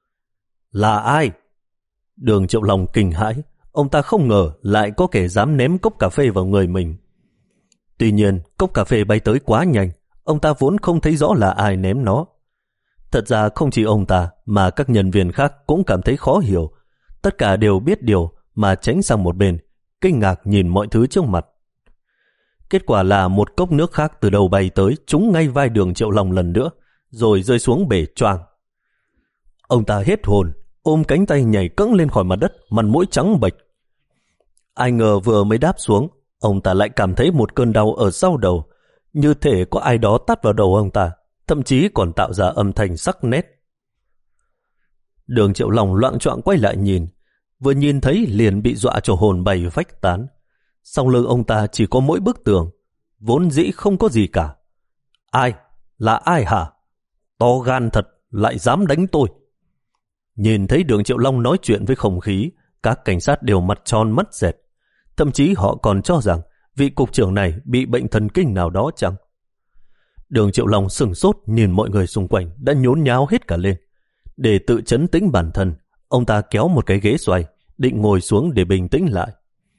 Là ai? Đường Triệu Long kinh hãi, ông ta không ngờ lại có kẻ dám ném cốc cà phê vào người mình. Tuy nhiên, cốc cà phê bay tới quá nhanh, ông ta vốn không thấy rõ là ai ném nó. Thật ra không chỉ ông ta mà các nhân viên khác cũng cảm thấy khó hiểu. Tất cả đều biết điều mà tránh sang một bên, kinh ngạc nhìn mọi thứ trước mặt. Kết quả là một cốc nước khác từ đầu bay tới trúng ngay vai Đường Triệu Long lần nữa, rồi rơi xuống bể choàng. Ông ta hết hồn, ôm cánh tay nhảy cẫng lên khỏi mặt đất, mặt mũi trắng bệch. Ai ngờ vừa mới đáp xuống, ông ta lại cảm thấy một cơn đau ở sau đầu, như thể có ai đó tát vào đầu ông ta, thậm chí còn tạo ra âm thanh sắc nét. Đường Triệu Long loạng choạng quay lại nhìn, vừa nhìn thấy liền bị dọa cho hồn bay vách tán. Sau lưng ông ta chỉ có mỗi bức tường, vốn dĩ không có gì cả. Ai? Là ai hả? To gan thật, lại dám đánh tôi. Nhìn thấy Đường Triệu Long nói chuyện với không khí, các cảnh sát đều mặt tròn mắt dẹt. Thậm chí họ còn cho rằng vị cục trưởng này bị bệnh thần kinh nào đó chăng? Đường Triệu Long sừng sốt nhìn mọi người xung quanh đã nhốn nháo hết cả lên. Để tự trấn tĩnh bản thân, ông ta kéo một cái ghế xoay, định ngồi xuống để bình tĩnh lại.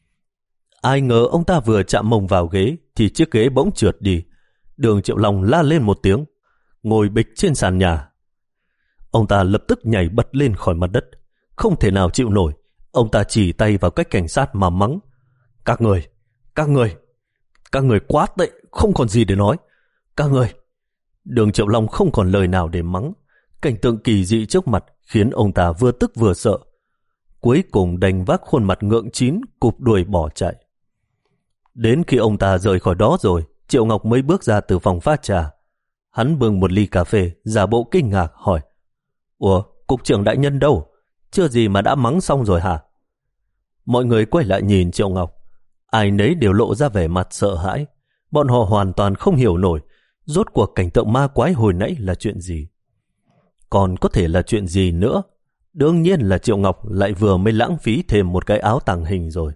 Ai ngờ ông ta vừa chạm mông vào ghế thì chiếc ghế bỗng trượt đi. Đường Triệu Long la lên một tiếng, ngồi bịch trên sàn nhà. Ông ta lập tức nhảy bật lên khỏi mặt đất, không thể nào chịu nổi. Ông ta chỉ tay vào cách cảnh sát mà mắng: Các người, các người, các người quá tệ, không còn gì để nói. Các người. Đường Triệu Long không còn lời nào để mắng. Cảnh tượng kỳ dị trước mặt khiến ông ta vừa tức vừa sợ. Cuối cùng đành vác khuôn mặt ngượng chín, cụp đuôi bỏ chạy. Đến khi ông ta rời khỏi đó rồi, Triệu Ngọc mới bước ra từ phòng pha trà. Hắn bưng một ly cà phê, giả bộ kinh ngạc hỏi: Ủa, cục trưởng đại nhân đâu? Chưa gì mà đã mắng xong rồi hả? Mọi người quay lại nhìn Triệu Ngọc. Ai nấy đều lộ ra vẻ mặt sợ hãi. Bọn họ hoàn toàn không hiểu nổi rốt cuộc cảnh tượng ma quái hồi nãy là chuyện gì. Còn có thể là chuyện gì nữa? Đương nhiên là Triệu Ngọc lại vừa mới lãng phí thêm một cái áo tàng hình rồi.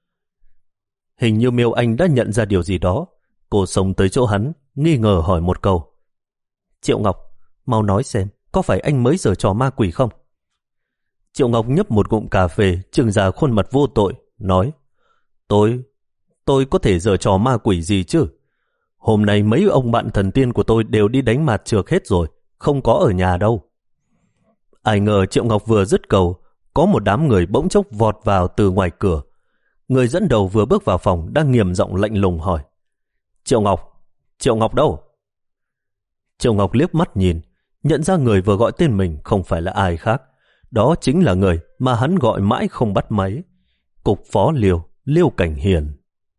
Hình như Miêu Anh đã nhận ra điều gì đó. Cô xông tới chỗ hắn, nghi ngờ hỏi một câu: Triệu Ngọc, mau nói xem, có phải anh mới giở trò ma quỷ không? Triệu Ngọc nhấp một ngụm cà phê, trừng ra khuôn mặt vô tội, nói: Tôi, tôi có thể giở trò ma quỷ gì chứ? Hôm nay mấy ông bạn thần tiên của tôi đều đi đánh mạt trược hết rồi, không có ở nhà đâu. Ai ngờ Triệu Ngọc vừa dứt câu, có một đám người bỗng chốc vọt vào từ ngoài cửa. Người dẫn đầu vừa bước vào phòng đang nghiêm giọng lạnh lùng hỏi: Triệu Ngọc, Triệu Ngọc đâu? Triệu Ngọc liếc mắt nhìn, nhận ra người vừa gọi tên mình không phải là ai khác. Đó chính là người mà hắn gọi mãi không bắt máy. Cục phó Liêu, Liêu Cảnh Hiền.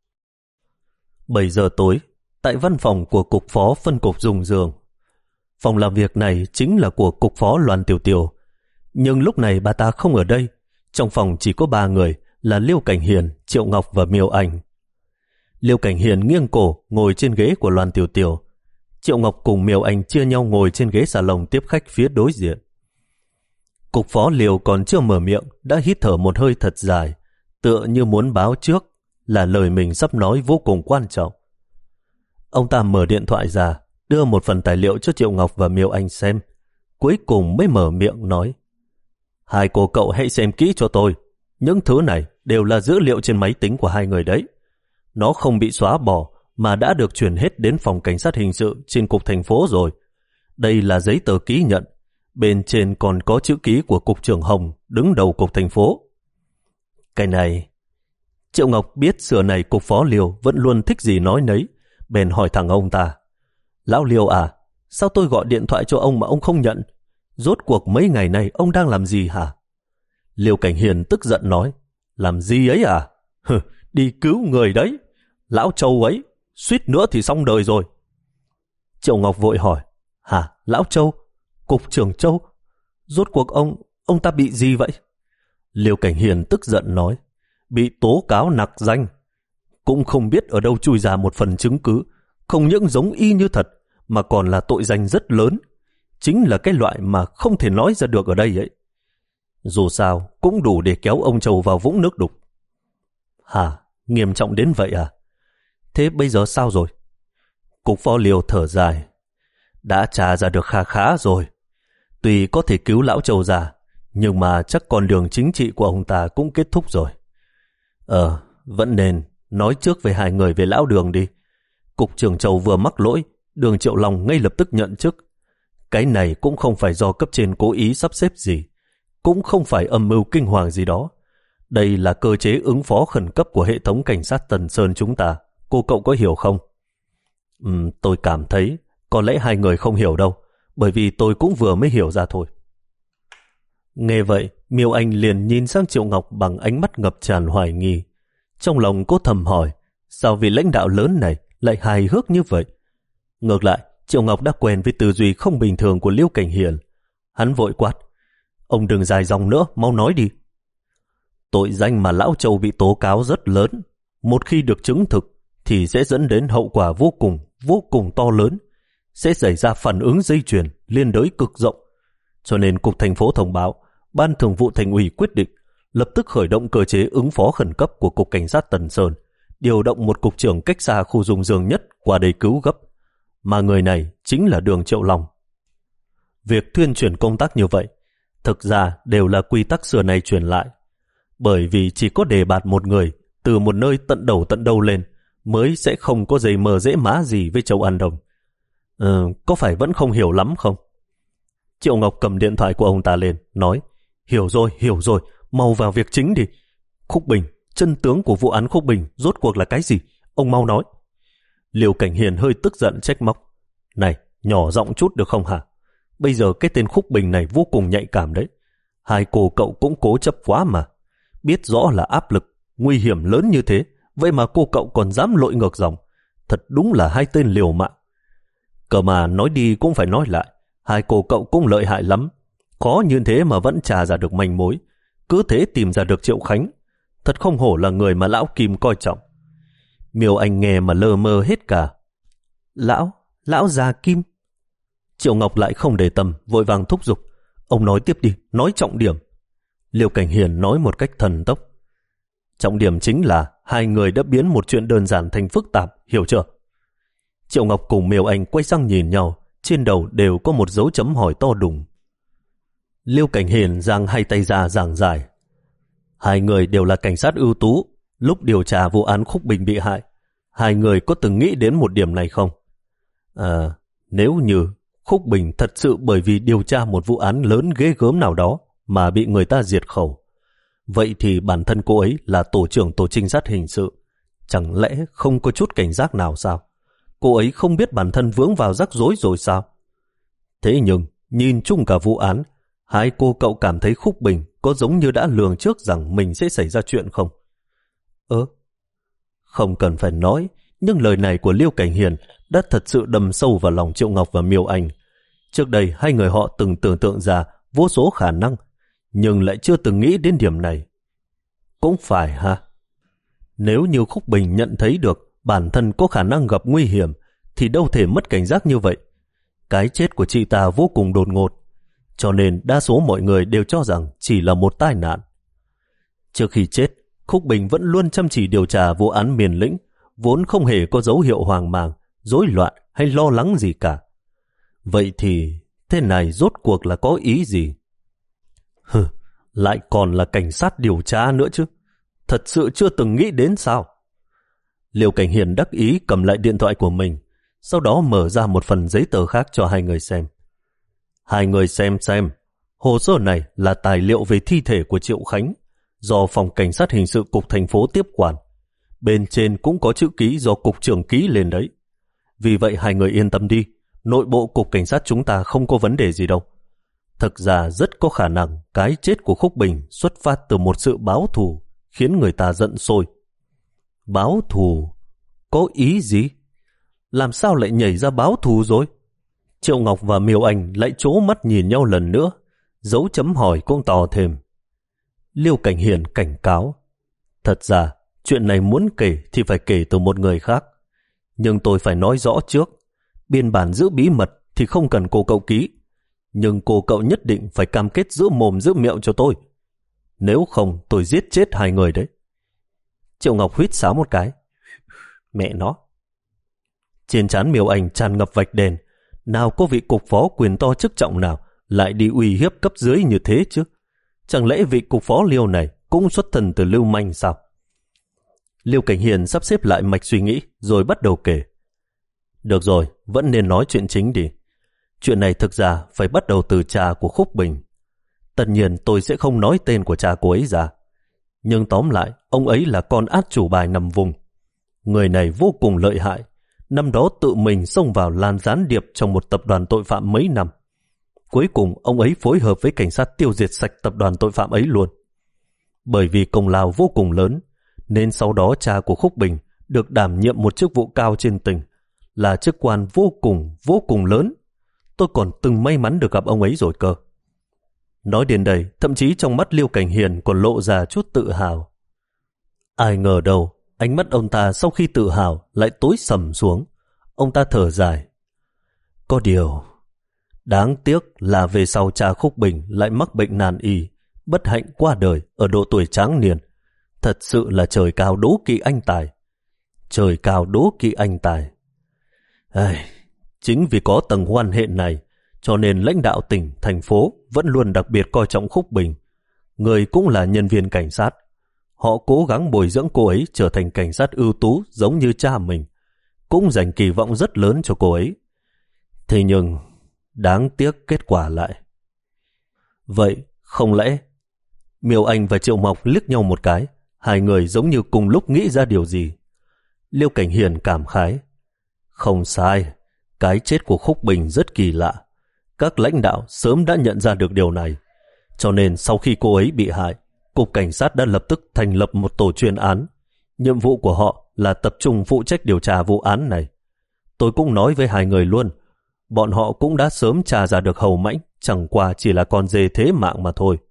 bảy giờ tối, tại văn phòng của cục phó phân cục Dùng Giường. Phòng làm việc này chính là của cục phó Loan Tiểu Tiểu. Nhưng lúc này bà ta không ở đây. Trong phòng chỉ có ba người là Liêu Cảnh Hiền, Triệu Ngọc và Miêu Anh. Liêu Cảnh Hiền nghiêng cổ ngồi trên ghế của Loan Tiểu Tiểu. Triệu Ngọc cùng Miêu Anh chia nhau ngồi trên ghế salon tiếp khách phía đối diện. Cục phó Liêu còn chưa mở miệng đã hít thở một hơi thật dài, tựa như muốn báo trước là lời mình sắp nói vô cùng quan trọng. Ông ta mở điện thoại ra, đưa một phần tài liệu cho Triệu Ngọc và Miêu Anh xem, cuối cùng mới mở miệng nói: Hai cô cậu hãy xem kỹ cho tôi. Những thứ này đều là dữ liệu trên máy tính của hai người đấy. Nó không bị xóa bỏ mà đã được chuyển hết đến phòng cảnh sát hình sự trên cục thành phố rồi. Đây là giấy tờ ký nhận. Bên trên còn có chữ ký của cục trưởng Hồng đứng đầu cục thành phố. Cái này... Triệu Ngọc biết xưa này cục phó Liêu vẫn luôn thích gì nói nấy, bèn hỏi thẳng ông ta: Lão Liêu à, sao tôi gọi điện thoại cho ông mà ông không nhận? Rốt cuộc mấy ngày nay ông đang làm gì hả? Liêu Cảnh Hiền tức giận nói: Làm gì ấy à? Hừ, đi cứu người đấy. Lão Châu ấy, suýt nữa thì xong đời rồi. Triệu Ngọc vội hỏi: Hả, Lão Châu? Cục trưởng Châu? Rốt cuộc ông, ông ta bị gì vậy? Liêu Cảnh Hiền tức giận nói: Bị tố cáo nặc danh. Cũng không biết ở đâu chui ra một phần chứng cứ, không những giống y như thật, mà còn là tội danh rất lớn. Chính là cái loại mà không thể nói ra được ở đây ấy. Dù sao, cũng đủ để kéo ông Châu vào vũng nước đục. Hả, nghiêm trọng đến vậy à? Thế bây giờ sao rồi? Cục phó Liêu thở dài: Đã tra ra được kha khá rồi. Tuy có thể cứu Lão Châu ra, nhưng mà chắc con đường chính trị của ông ta cũng kết thúc rồi. Ờ, vẫn nên nói trước về hai người về Lão Đường đi. Cục trưởng Châu vừa mắc lỗi, Đường Triệu Long ngay lập tức nhận chức. Cái này cũng không phải do cấp trên cố ý sắp xếp gì, cũng không phải âm mưu kinh hoàng gì đó. Đây là cơ chế ứng phó khẩn cấp của hệ thống cảnh sát Tần Sơn chúng ta. Cô cậu có hiểu không? Ừm, tôi cảm thấy có lẽ hai người không hiểu đâu, bởi vì tôi cũng vừa mới hiểu ra thôi. Nghe vậy, Miêu Anh liền nhìn sang Triệu Ngọc bằng ánh mắt ngập tràn hoài nghi. Trong lòng cô thầm hỏi, sao vị lãnh đạo lớn này lại hài hước như vậy? Ngược lại, Triệu Ngọc đã quen với tư duy không bình thường của Liêu Cảnh Hiền. Hắn vội quát: Ông đừng dài dòng nữa, mau nói đi. Tội danh mà Lão Châu bị tố cáo rất lớn. Một khi được chứng thực thì sẽ dẫn đến hậu quả vô cùng, vô cùng to lớn. Sẽ xảy ra phản ứng dây chuyền liên đới cực rộng. Cho nên Cục Thành phố thông báo, Ban Thường vụ Thành ủy quyết định lập tức khởi động cơ chế ứng phó khẩn cấp của Cục Cảnh sát Tần Sơn, điều động một cục trưởng cách xa khu Dùng Giường nhất qua đây cứu gấp. mà người này chính là Đường Triệu Long. Việc tuyên truyền công tác như vậy thực ra đều là quy tắc xưa nay truyền lại, bởi vì chỉ có đề bạt một người từ một nơi tận đầu tận đầu lên mới sẽ không có giày mờ dễ má gì với Châu An Đông. Ừ, có phải vẫn không hiểu lắm không? Triệu Ngọc cầm điện thoại của ông ta lên, nói: Hiểu rồi, hiểu rồi, mau vào việc chính đi. Khúc Bình, chân tướng của vụ án Khúc Bình rốt cuộc là cái gì? Ông mau nói. Liêu Cảnh Hiền hơi tức giận trách móc: Này, nhỏ giọng chút được không hả? Bây giờ cái tên Khúc Bình này vô cùng nhạy cảm đấy. Hai cô cậu cũng cố chấp quá mà. Biết rõ là áp lực, nguy hiểm lớn như thế, vậy mà cô cậu còn dám lội ngược dòng. Thật đúng là hai tên liều mạng. Cờ mà nói đi cũng phải nói lại, hai cô cậu cũng lợi hại lắm. Khó như thế mà vẫn trà ra được manh mối, cứ thế tìm ra được Triệu Khánh. Thật không hổ là người mà lão Kim coi trọng. Miêu Anh nghe mà lơ mơ hết cả. Lão, lão già Kim. Triệu Ngọc lại không để tâm, vội vàng thúc giục: Ông nói tiếp đi, nói trọng điểm. Liêu Cảnh Hiền nói một cách thần tốc: Trọng điểm chính là hai người đã biến một chuyện đơn giản thành phức tạp, hiểu chưa? Triệu Ngọc cùng Miêu Anh quay sang nhìn nhau, trên đầu đều có một dấu chấm hỏi to đùng. Liêu Cảnh Hiền giang hai tay ra giảng giải: Hai người đều là cảnh sát ưu tú. Lúc điều tra vụ án Khúc Bình bị hại, hai người có từng nghĩ đến một điểm này không? À, nếu như Khúc Bình thật sự bởi vì điều tra một vụ án lớn ghê gớm nào đó mà bị người ta diệt khẩu, vậy thì bản thân cô ấy là tổ trưởng tổ trinh sát hình sự, chẳng lẽ không có chút cảnh giác nào sao? Cô ấy không biết bản thân vướng vào rắc rối rồi sao? Thế nhưng, nhìn chung cả vụ án, hai cô cậu cảm thấy Khúc Bình có giống như đã lường trước rằng mình sẽ xảy ra chuyện không? Ơ, không cần phải nói, nhưng lời này của Liêu Cảnh Hiền đã thật sự đâm sâu vào lòng Triệu Ngọc và Miêu Anh. Trước đây hai người họ từng tưởng tượng ra vô số khả năng, nhưng lại chưa từng nghĩ đến điểm này. Cũng phải ha. Nếu như Khúc Bình nhận thấy được bản thân có khả năng gặp nguy hiểm thì đâu thể mất cảnh giác như vậy. Cái chết của chị ta vô cùng đột ngột, cho nên đa số mọi người đều cho rằng chỉ là một tai nạn. Trước khi chết, Khúc Bình vẫn luôn chăm chỉ điều tra vụ án Miền Lĩnh, vốn không hề có dấu hiệu hoang mang, rối loạn hay lo lắng gì cả. Vậy thì thế này rốt cuộc là có ý gì? Hừ, lại còn là cảnh sát điều tra nữa chứ. Thật sự chưa từng nghĩ đến sao? Liêu Cảnh Hiền đắc ý cầm lại điện thoại của mình, sau đó mở ra một phần giấy tờ khác cho hai người xem. Hai người xem xem, hồ sơ này là tài liệu về thi thể của Triệu Khánh, do Phòng Cảnh sát Hình sự Cục thành phố tiếp quản. Bên trên cũng có chữ ký do Cục trưởng ký lên đấy. Vì vậy hai người yên tâm đi, nội bộ Cục Cảnh sát chúng ta không có vấn đề gì đâu. Thực ra rất có khả năng cái chết của Khúc Bình xuất phát từ một sự báo thù khiến người ta giận sôi. Báo thù? Có ý gì? Làm sao lại nhảy ra báo thù rồi? Triệu Ngọc và Miêu Anh lại trố mắt nhìn nhau lần nữa, dấu chấm hỏi cũng to thêm. Liêu Cảnh Hiền cảnh cáo: Thật ra, chuyện này muốn kể thì phải kể từ một người khác. Nhưng tôi phải nói rõ trước, biên bản giữ bí mật thì không cần cô cậu ký. Nhưng cô cậu nhất định phải cam kết giữ mồm giữ miệng cho tôi. Nếu không tôi giết chết hai người đấy. Triệu Ngọc huýt sáo một cái. Mẹ nó. Trên trán Miêu Anh tràn ngập vạch đèn. Nào có vị cục phó quyền to chức trọng nào lại đi uy hiếp cấp dưới như thế chứ? Chẳng lẽ vị cục phó Liêu này cũng xuất thân từ lưu manh sao? Liêu Cảnh Hiền sắp xếp lại mạch suy nghĩ rồi bắt đầu kể. Được rồi, vẫn nên nói chuyện chính đi. Chuyện này thực ra phải bắt đầu từ cha của Khúc Bình. Tất nhiên tôi sẽ không nói tên của cha cô ấy ra. Nhưng tóm lại, ông ấy là con át chủ bài nằm vùng. Người này vô cùng lợi hại. Năm đó tự mình xông vào lan gián điệp trong một tập đoàn tội phạm mấy năm. Cuối cùng ông ấy phối hợp với cảnh sát tiêu diệt sạch tập đoàn tội phạm ấy luôn. Bởi vì công lao vô cùng lớn, nên sau đó cha của Khúc Bình được đảm nhiệm một chức vụ cao trên tỉnh, là chức quan vô cùng, vô cùng lớn. Tôi còn từng may mắn được gặp ông ấy rồi cơ. Nói đến đây, thậm chí trong mắt Liêu Cảnh Hiền còn lộ ra chút tự hào. Ai ngờ đâu, ánh mắt ông ta sau khi tự hào lại tối sầm xuống. Ông ta thở dài. Có điều, đáng tiếc là về sau cha Khúc Bình lại mắc bệnh nan y, bất hạnh qua đời ở độ tuổi tráng niên. Thật sự là trời cao đố kỵ anh tài. Trời cao đố kỵ anh tài. Ai, Chính vì có tầng quan hệ này, cho nên lãnh đạo tỉnh, thành phố vẫn luôn đặc biệt coi trọng Khúc Bình. Người cũng là nhân viên cảnh sát. Họ cố gắng bồi dưỡng cô ấy trở thành cảnh sát ưu tú giống như cha mình, cũng dành kỳ vọng rất lớn cho cô ấy. Thế nhưng, đáng tiếc kết quả lại. Vậy, không lẽ... Miêu Anh và Triệu Mộc liếc nhau một cái, hai người giống như cùng lúc nghĩ ra điều gì. Liêu Cảnh Hiền cảm khái. Không sai, cái chết của Khúc Bình rất kỳ lạ. Các lãnh đạo sớm đã nhận ra được điều này. Cho nên sau khi cô ấy bị hại, Cục Cảnh sát đã lập tức thành lập một tổ chuyên án. Nhiệm vụ của họ là tập trung phụ trách điều tra vụ án này. Tôi cũng nói với hai người luôn, bọn họ cũng đã sớm tra ra được Hầu Mãnh chẳng qua chỉ là con dê thế mạng mà thôi.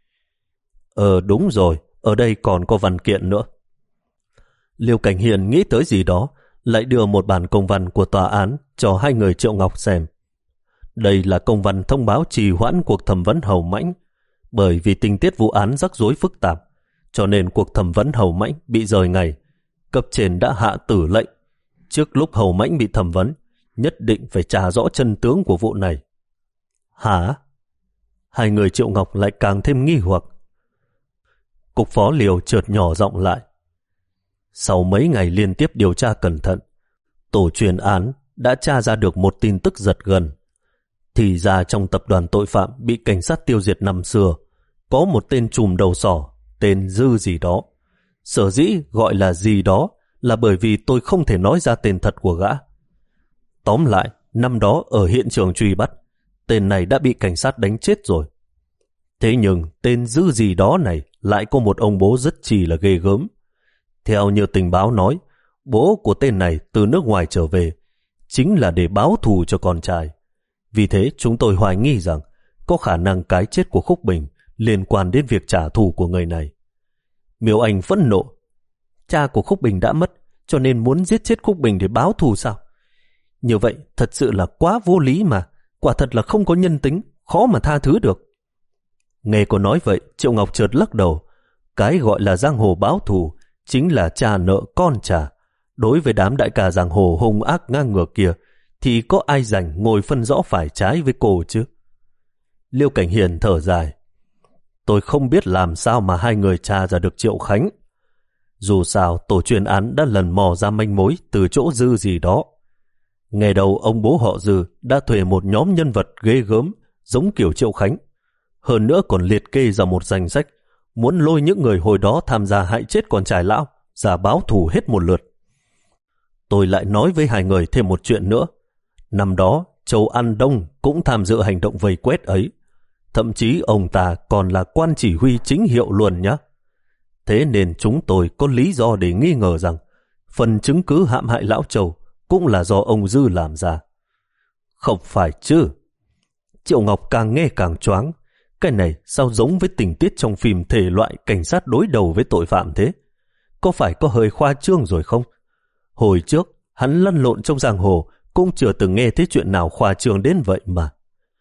Ờ đúng rồi, ở đây còn có văn kiện nữa. Liêu Cảnh Hiền nghĩ tới gì đó, lại đưa một bản công văn của tòa án cho hai người Triệu Ngọc xem. Đây là công văn thông báo trì hoãn cuộc thẩm vấn Hầu Mãnh. Bởi vì tình tiết vụ án rắc rối phức tạp, cho nên cuộc thẩm vấn Hầu Mãnh bị rời ngày. Cấp trên đã hạ tử lệnh, trước lúc Hầu Mãnh bị thẩm vấn, nhất định phải tra rõ chân tướng của vụ này. Hả? Hai người Triệu Ngọc lại càng thêm nghi hoặc. Cục phó Liêu chợt nhỏ giọng lại. Sau mấy ngày liên tiếp điều tra cẩn thận, tổ chuyên án đã tra ra được một tin tức giật gân. Thì ra trong tập đoàn tội phạm bị cảnh sát tiêu diệt năm xưa, có một tên trùm đầu sỏ, tên Dư gì đó. Sở dĩ gọi là gì đó là bởi vì tôi không thể nói ra tên thật của gã. Tóm lại, năm đó ở hiện trường truy bắt, tên này đã bị cảnh sát đánh chết rồi. Thế nhưng tên Dư gì đó này lại có một ông bố rất chi là ghê gớm. Theo như tình báo nói, bố của tên này từ nước ngoài trở về, chính là để báo thù cho con trai. Vì thế chúng tôi hoài nghi rằng có khả năng cái chết của Khúc Bình liên quan đến việc trả thù của người này. Miêu Anh phẫn nộ. Cha của Khúc Bình đã mất, cho nên muốn giết chết Khúc Bình để báo thù sao? Như vậy thật sự là quá vô lý mà, quả thật là không có nhân tính, khó mà tha thứ được. Nghe cô nói vậy, Triệu Ngọc chợt lắc đầu. Cái gọi là giang hồ báo thù chính là cha nợ con trả. Đối với đám đại ca giang hồ hung ác ngang ngược kia, thì có ai rảnh ngồi phân rõ phải trái với cô chứ? Liêu Cảnh Hiền thở dài. Tôi không biết làm sao mà hai người tra ra được Triệu Khánh. Dù sao, tổ chuyên án đã lần mò ra manh mối từ chỗ Dư gì đó. Ngày đầu ông bố họ Dư đã thuê một nhóm nhân vật ghê gớm giống kiểu Triệu Khánh. Hơn nữa còn liệt kê ra một danh sách, muốn lôi những người hồi đó tham gia hại chết con trai lão ra báo thù hết một lượt. Tôi lại nói với hai người thêm một chuyện nữa. Năm đó, Châu An Đông cũng tham dự hành động vây quét ấy. Thậm chí ông ta còn là quan chỉ huy chính hiệu luôn nhé. Thế nên chúng tôi có lý do để nghi ngờ rằng phần chứng cứ hãm hại lão Châu cũng là do ông Dư làm ra. Không phải chứ? Triệu Ngọc càng nghe càng choáng. Cái này sao giống với tình tiết trong phim thể loại cảnh sát đối đầu với tội phạm thế? Có phải có hơi khoa trương rồi không? Hồi trước, hắn lăn lộn trong giang hồ cũng chưa từng nghe thấy chuyện nào khoa trương đến vậy mà.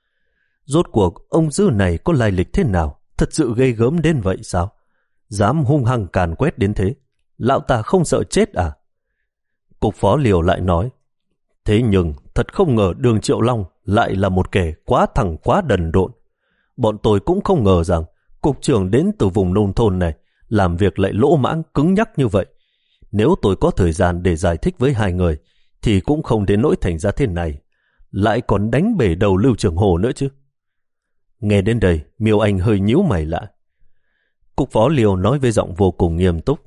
Rốt cuộc ông Dư này có lai lịch thế nào? Thật sự ghê gớm đến vậy sao? Dám hung hăng càn quét đến thế? Lão ta không sợ chết à? Cục phó Liều lại nói. Thế nhưng thật không ngờ Đường Triệu Long lại là một kẻ quá thẳng quá đần độn. Bọn tôi cũng không ngờ rằng cục trưởng đến từ vùng nông thôn này làm việc lại lỗ mãng cứng nhắc như vậy. Nếu tôi có thời gian để giải thích với hai người thì cũng không đến nỗi thành ra thế này. Lại còn đánh bể đầu Lưu Trường Hồ nữa chứ. Nghe đến đây, Miêu Anh hơi nhíu mày lại. Cục phó Liêu nói với giọng vô cùng nghiêm túc.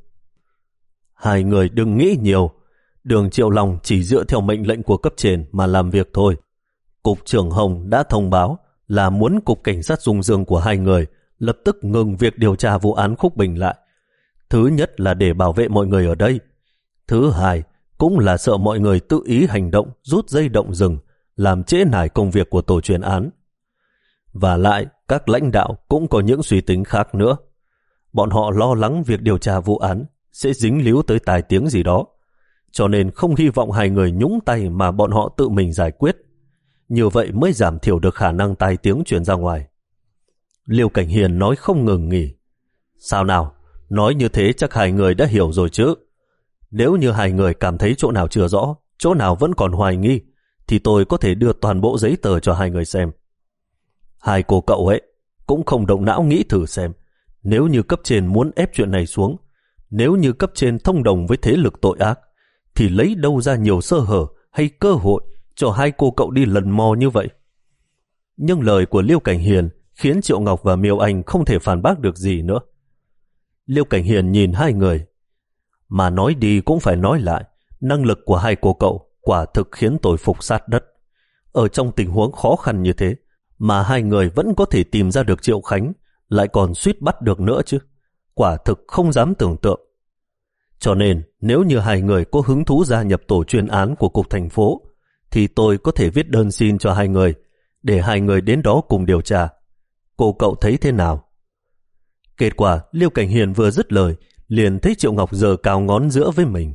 Hai người đừng nghĩ nhiều. Đường Triệu Long chỉ dựa theo mệnh lệnh của cấp trên mà làm việc thôi. Cục trưởng Hồng đã thông báo là muốn Cục Cảnh sát Dung Dương của hai người lập tức ngừng việc điều tra vụ án Khúc Bình lại. Thứ nhất là để bảo vệ mọi người ở đây. Thứ hai cũng là sợ mọi người tự ý hành động, rút dây động rừng, làm trễ nải công việc của tổ chuyên án. Và lại, các lãnh đạo cũng có những suy tính khác nữa. Bọn họ lo lắng việc điều tra vụ án sẽ dính líu tới tai tiếng gì đó, cho nên không hy vọng hai người nhúng tay mà bọn họ tự mình giải quyết. Như vậy mới giảm thiểu được khả năng tai tiếng truyền ra ngoài. Liêu Cảnh Hiền nói không ngừng nghỉ. Sao nào? Nói như thế chắc hai người đã hiểu rồi chứ. Nếu như hai người cảm thấy chỗ nào chưa rõ, chỗ nào vẫn còn hoài nghi, thì tôi có thể đưa toàn bộ giấy tờ cho hai người xem. Hai cô cậu ấy cũng không động não nghĩ thử xem, nếu như cấp trên muốn ép chuyện này xuống, nếu như cấp trên thông đồng với thế lực tội ác, thì lấy đâu ra nhiều sơ hở hay cơ hội cho hai cô cậu đi lần mò như vậy. Nhưng lời của Liêu Cảnh Hiền khiến Triệu Ngọc và Miêu Anh không thể phản bác được gì nữa. Liêu Cảnh Hiền nhìn hai người, mà nói đi cũng phải nói lại, năng lực của hai cô cậu quả thực khiến tôi phục sát đất. Ở trong tình huống khó khăn như thế, mà hai người vẫn có thể tìm ra được Triệu Khánh, lại còn suýt bắt được nữa chứ. Quả thực không dám tưởng tượng. Cho nên, nếu như hai người có hứng thú gia nhập tổ chuyên án của Cục Thành phố, thì tôi có thể viết đơn xin cho hai người, để hai người đến đó cùng điều tra. Cô cậu thấy thế nào? Kết quả, Liêu Cảnh Hiền vừa dứt lời, liền thấy Triệu Ngọc giơ cao ngón giữa với mình.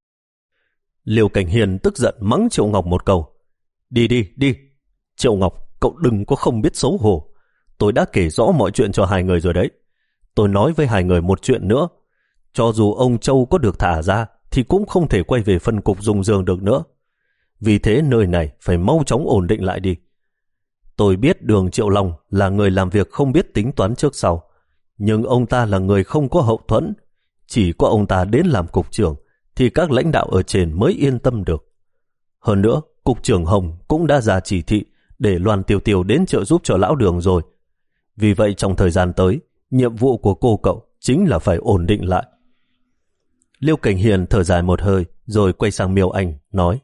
Liêu Cảnh Hiền tức giận mắng Triệu Ngọc một câu. Đi đi, đi. Triệu Ngọc, cậu đừng có không biết xấu hổ. Tôi đã kể rõ mọi chuyện cho hai người rồi đấy. Tôi nói với hai người một chuyện nữa. Cho dù ông Châu có được thả ra, thì cũng không thể quay về phân cục Dung Dương được nữa. Vì thế nơi này phải mau chóng ổn định lại đi. Tôi biết Đường Triệu Long là người làm việc không biết tính toán trước sau, nhưng ông ta là người không có hậu thuẫn. Chỉ có ông ta đến làm cục trưởng thì các lãnh đạo ở trên mới yên tâm được. Hơn nữa, cục trưởng Hồng cũng đã ra chỉ thị để Loan Tiêu Tiêu đến trợ giúp cho lão Đường rồi. Vì vậy trong thời gian tới, nhiệm vụ của cô cậu chính là phải ổn định lại. Liêu Cảnh Hiền thở dài một hơi rồi quay sang Miêu Anh nói: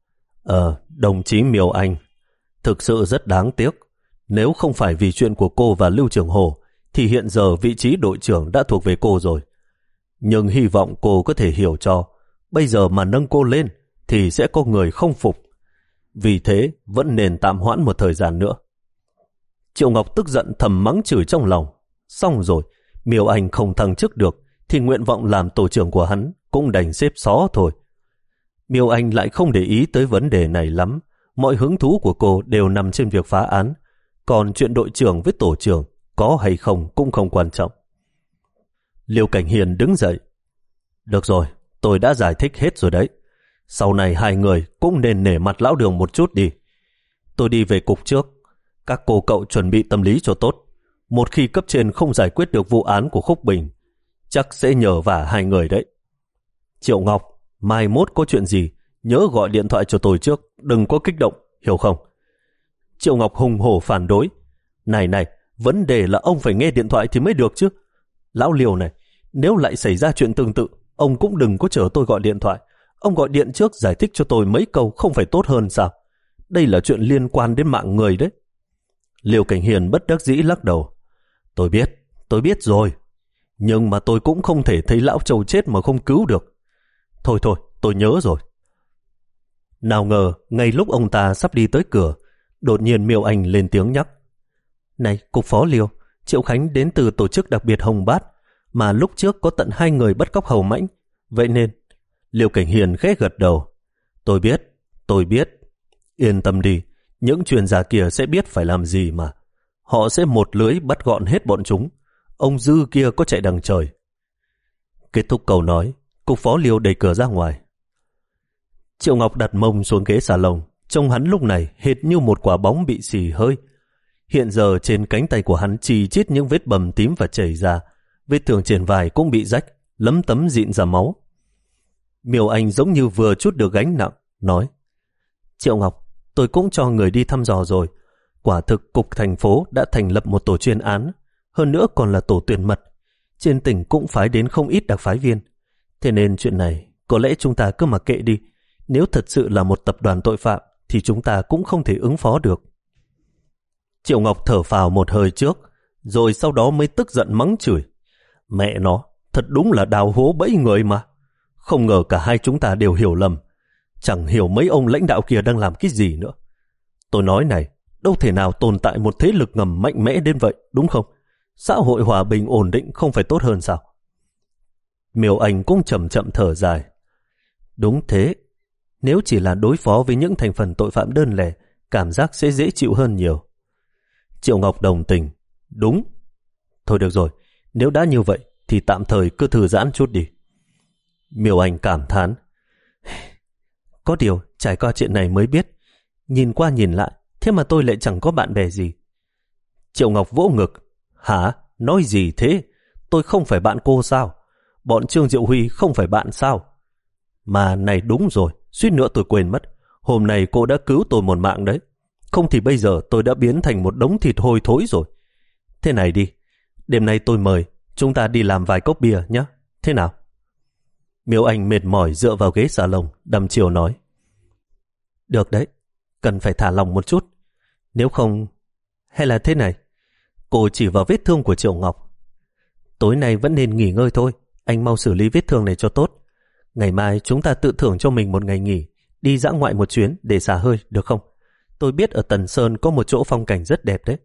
Ờ, đồng chí Miêu Anh, thực sự rất đáng tiếc. Nếu không phải vì chuyện của cô và Lưu Trường Hồ, thì hiện giờ vị trí đội trưởng đã thuộc về cô rồi. Nhưng hy vọng cô có thể hiểu cho, bây giờ mà nâng cô lên thì sẽ có người không phục. Vì thế vẫn nên tạm hoãn một thời gian nữa. Triệu Ngọc tức giận thầm mắng chửi trong lòng. Xong rồi, Miêu Anh không thăng chức được thì nguyện vọng làm tổ trưởng của hắn cũng đành xếp xó thôi. Miêu Anh lại không để ý tới vấn đề này lắm. Mọi hứng thú của cô đều nằm trên việc phá án. Còn chuyện đội trưởng với tổ trưởng có hay không cũng không quan trọng. Liêu Cảnh Hiền đứng dậy. Được rồi, tôi đã giải thích hết rồi đấy. Sau này hai người cũng nên nể mặt lão Đường một chút đi. Tôi đi về cục trước. Các cô cậu chuẩn bị tâm lý cho tốt. Một khi cấp trên không giải quyết được vụ án của Khúc Bình, chắc sẽ nhờ vả hai người đấy. Triệu Ngọc, mai mốt có chuyện gì, nhớ gọi điện thoại cho tôi trước, đừng có kích động, hiểu không? Triệu Ngọc hùng hổ phản đối. Này này, vấn đề là ông phải nghe điện thoại thì mới được chứ. Lão Liêu này, nếu lại xảy ra chuyện tương tự, ông cũng đừng có chờ tôi gọi điện thoại. Ông gọi điện trước giải thích cho tôi mấy câu không phải tốt hơn sao? Đây là chuyện liên quan đến mạng người đấy. Liêu Cảnh Hiền bất đắc dĩ lắc đầu. Tôi biết, tôi biết rồi. Nhưng mà tôi cũng không thể thấy lão Châu chết mà không cứu được. Thôi thôi, tôi nhớ rồi. Nào ngờ, ngay lúc ông ta sắp đi tới cửa, đột nhiên Miêu Anh lên tiếng nhắc. Này, cục phó Liêu, Triệu Khánh đến từ tổ chức đặc biệt Hồng Bát, mà lúc trước có tận hai người bắt cóc Hầu Mãnh. Vậy nên, Liêu Cảnh Hiền khẽ gật đầu. Tôi biết, tôi biết. Yên tâm đi, những chuyên gia kia sẽ biết phải làm gì mà. Họ sẽ một lưới bắt gọn hết bọn chúng. Ông Dư kia có chạy đằng trời. Kết thúc câu nói, cục phó Liêu đẩy cửa ra ngoài. Triệu Ngọc đặt mông xuống ghế salon, trông hắn lúc này hệt như một quả bóng bị xì hơi. Hiện giờ trên cánh tay của hắn chỉ chít những vết bầm tím và chảy ra, vết thương trên vai cũng bị rách, lấm tấm dịn ra máu. Miêu Anh giống như vừa chút được gánh nặng, nói: Triệu Ngọc, tôi cũng cho người đi thăm dò rồi. Quả thực cục thành phố đã thành lập một tổ chuyên án, hơn nữa còn là tổ tuyển mật. Trên tỉnh cũng phái đến không ít đặc phái viên. Thế nên chuyện này có lẽ chúng ta cứ mặc kệ đi. Nếu thật sự là một tập đoàn tội phạm thì chúng ta cũng không thể ứng phó được. Triệu Ngọc thở phào một hơi trước, rồi sau đó mới tức giận mắng chửi. Mẹ nó, thật đúng là đào hố bẫy người mà. Không ngờ cả hai chúng ta đều hiểu lầm. Chẳng hiểu mấy ông lãnh đạo kia đang làm cái gì nữa. Tôi nói này, đâu thể nào tồn tại một thế lực ngầm mạnh mẽ đến vậy, đúng không? Xã hội hòa bình ổn định không phải tốt hơn sao? Miêu Anh cũng chậm chậm thở dài. Đúng thế, nếu chỉ là đối phó với những thành phần tội phạm đơn lẻ, cảm giác sẽ dễ chịu hơn nhiều. Triệu Ngọc đồng tình. Đúng. Thôi được rồi, nếu đã như vậy thì tạm thời cứ thư giãn chút đi. Miêu Anh cảm thán. Có điều trải qua chuyện này mới biết, Nhìn qua nhìn lại, thế mà tôi lại chẳng có bạn bè gì. Triệu Ngọc vỗ ngực. Hả? Nói gì thế? Tôi không phải bạn cô sao? Bọn Trương Diệu Huy không phải bạn sao? Mà này đúng rồi, suýt nữa tôi quên mất. Hôm nay cô đã cứu tôi một mạng đấy. Không thì bây giờ tôi đã biến thành một đống thịt hôi thối rồi. Thế này đi, đêm nay tôi mời, chúng ta đi làm vài cốc bia nhé. Thế nào? Miêu Anh mệt mỏi dựa vào ghế salon, đăm chiều nói. Được đấy, cần phải thả lòng một chút. Nếu không... Hay là thế này, cô chỉ vào vết thương của Triệu Ngọc. Tối nay vẫn nên nghỉ ngơi thôi, anh mau xử lý vết thương này cho tốt. Ngày mai chúng ta tự thưởng cho mình một ngày nghỉ, đi dã ngoại một chuyến để xả hơi, được không? Tôi biết ở Tần Sơn có một chỗ phong cảnh rất đẹp đấy.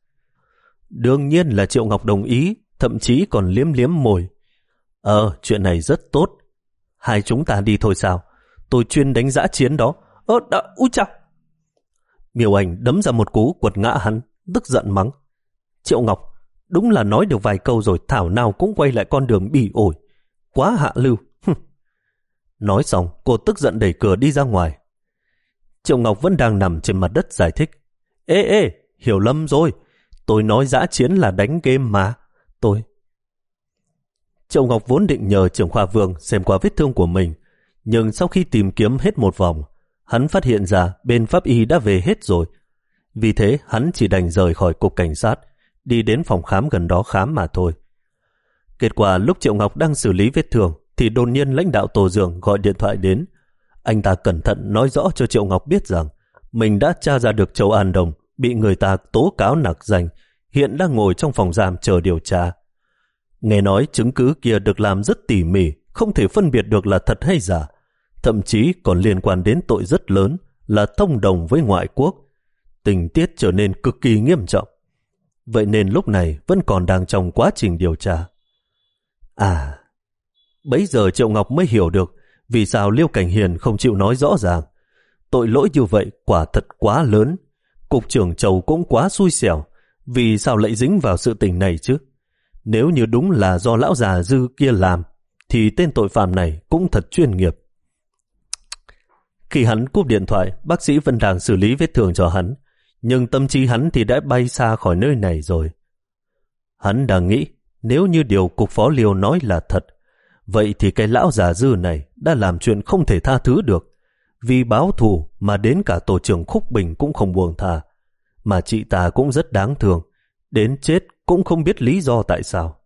Đương nhiên là Triệu Ngọc đồng ý, thậm chí còn liếm liếm môi. Ờ, chuyện này rất tốt. Hai chúng ta đi thôi sao? Tôi chuyên đánh dã chiến đó. Ơ, đã, úi chà! Miêu Anh đấm ra một cú quật ngã hắn, tức giận mắng. Triệu Ngọc, đúng là nói được vài câu rồi thảo nào cũng quay lại con đường bỉ ổi. Quá hạ lưu. Nói xong, cô tức giận đẩy cửa đi ra ngoài. Triệu Ngọc vẫn đang nằm trên mặt đất giải thích. Ê ê, hiểu lầm rồi. Tôi nói dã chiến là đánh game mà. Tôi... Triệu Ngọc vốn định nhờ trưởng khoa Vương xem qua vết thương của mình, nhưng sau khi tìm kiếm hết một vòng, hắn phát hiện ra bên pháp y đã về hết rồi. Vì thế hắn chỉ đành rời khỏi cục cảnh sát, đi đến phòng khám gần đó khám mà thôi. Kết quả lúc Triệu Ngọc đang xử lý vết thương thì đột nhiên lãnh đạo Tô Dương gọi điện thoại đến. Anh ta cẩn thận nói rõ cho Triệu Ngọc biết rằng mình đã tra ra được Châu An Đồng bị người ta tố cáo nặc danh, hiện đang ngồi trong phòng giam chờ điều tra. Nghe nói chứng cứ kia được làm rất tỉ mỉ, không thể phân biệt được là thật hay giả, thậm chí còn liên quan đến tội rất lớn là thông đồng với ngoại quốc. Tình tiết trở nên cực kỳ nghiêm trọng. Vậy nên lúc này vẫn còn đang trong quá trình điều tra. À, bấy giờ Triệu Ngọc mới hiểu được vì sao Liêu Cảnh Hiền không chịu nói rõ ràng. Tội lỗi như vậy quả thật quá lớn. Cục trưởng Châu cũng quá xui xẻo. Vì sao lại dính vào sự tình này chứ? Nếu như đúng là do lão già Dư kia làm, thì tên tội phạm này cũng thật chuyên nghiệp. Khi hắn cúp điện thoại, bác sĩ vẫn đang xử lý vết thương cho hắn, nhưng tâm trí hắn thì đã bay xa khỏi nơi này rồi. Hắn đang nghĩ, nếu như điều cục phó Liêu nói là thật, vậy thì cái lão già Dư này đã làm chuyện không thể tha thứ được. Vì báo thù mà đến cả tổ trưởng Khúc Bình cũng không buông tha. Mà chị ta cũng rất đáng thương, đến chết cũng không biết lý do tại sao.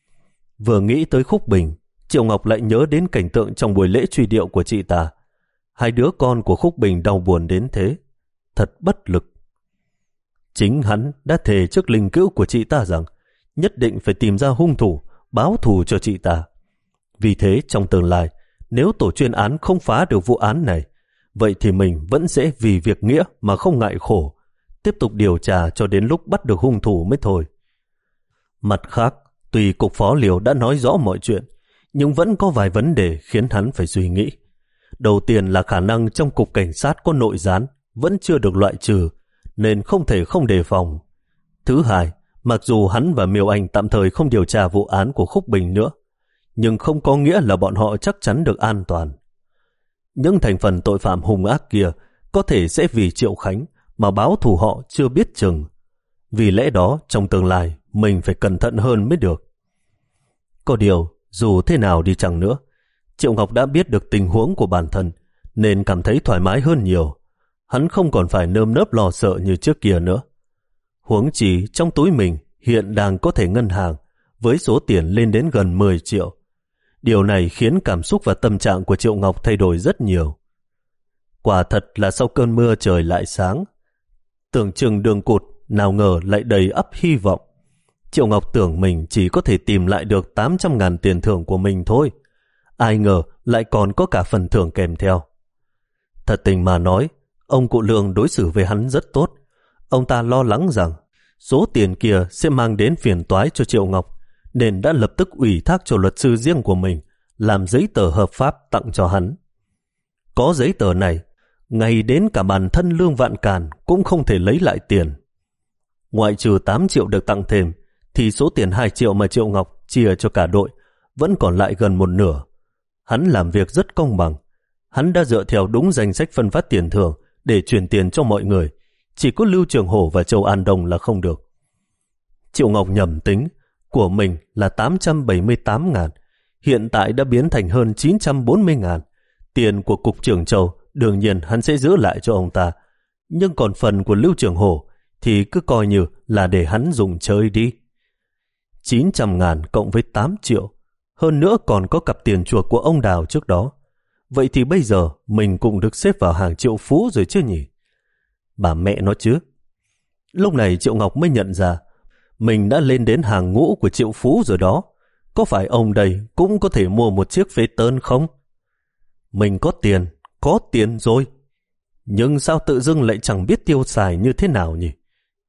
Vừa nghĩ tới Khúc Bình, Triệu Ngọc lại nhớ đến cảnh tượng trong buổi lễ truy điệu của chị ta. Hai đứa con của Khúc Bình đau buồn đến thế, thật bất lực. Chính hắn đã thề trước linh cữu của chị ta rằng nhất định phải tìm ra hung thủ, báo thù cho chị ta. Vì thế trong tương lai, nếu tổ chuyên án không phá được vụ án này, vậy thì mình vẫn sẽ vì việc nghĩa mà không ngại khổ, tiếp tục điều tra cho đến lúc bắt được hung thủ mới thôi. Mặt khác, tuy cục phó Liêu đã nói rõ mọi chuyện, nhưng vẫn có vài vấn đề khiến hắn phải suy nghĩ. Đầu tiên là khả năng trong cục cảnh sát có nội gián vẫn chưa được loại trừ, nên không thể không đề phòng. Thứ hai, mặc dù hắn và Miêu Anh tạm thời không điều tra vụ án của Khúc Bình nữa, nhưng không có nghĩa là bọn họ chắc chắn được an toàn. Những thành phần tội phạm hung ác kia có thể sẽ vì Triệu Khánh mà báo thù họ chưa biết chừng. Vì lẽ đó, trong tương lai, mình phải cẩn thận hơn mới được. Có điều, dù thế nào đi chăng nữa, Triệu Ngọc đã biết được tình huống của bản thân, nên cảm thấy thoải mái hơn nhiều. Hắn không còn phải nơm nớp lo sợ như trước kia nữa. Huống chi trong túi mình hiện đang có thể ngân hàng, với số tiền lên đến gần mười triệu. Điều này khiến cảm xúc và tâm trạng của Triệu Ngọc thay đổi rất nhiều. Quả thật là sau cơn mưa trời lại sáng. Tưởng chừng đường cụt, nào ngờ lại đầy ắp hy vọng. Triệu Ngọc tưởng mình chỉ có thể tìm lại được tám trăm ngàn tiền thưởng của mình thôi. Ai ngờ lại còn có cả phần thưởng kèm theo. Thật tình mà nói, ông cụ Lương đối xử với hắn rất tốt. Ông ta lo lắng rằng số tiền kia sẽ mang đến phiền toái cho Triệu Ngọc, nên đã lập tức ủy thác cho luật sư riêng của mình làm giấy tờ hợp pháp tặng cho hắn. Có giấy tờ này, ngay đến cả bản thân Lương Vạn Càn cũng không thể lấy lại tiền. Ngoại trừ tám triệu được tặng thêm, thì số tiền hai triệu mà Triệu Ngọc chia cho cả đội vẫn còn lại gần một nửa. Hắn làm việc rất công bằng. Hắn đã dựa theo đúng danh sách phân phát tiền thưởng để chuyển tiền cho mọi người. Chỉ có Lưu Trường Hổ và Châu An Đông là không được. Triệu Ngọc nhầm tính, của mình là tám trăm bảy mươi tám ngàn, hiện tại đã biến thành hơn chín trăm bốn mươi ngàn. Tiền của Cục trưởng Châu đương nhiên hắn sẽ giữ lại cho ông ta, nhưng còn phần của Lưu Trường Hổ thì cứ coi như là để hắn dùng chơi đi. chín trăm ngàn cộng với tám triệu, hơn nữa còn có cặp tiền chuộc của ông Đào trước đó. Vậy thì bây giờ mình cũng được xếp vào hàng triệu phú rồi chứ nhỉ? Bà mẹ nó chứ. Lúc này Triệu Ngọc mới nhận ra mình đã lên đến hàng ngũ của triệu phú rồi đó. Có phải ông đây cũng có thể mua một chiếc phế tơn không? Mình có tiền, có tiền rồi. Nhưng sao tự dưng lại chẳng biết tiêu xài như thế nào nhỉ?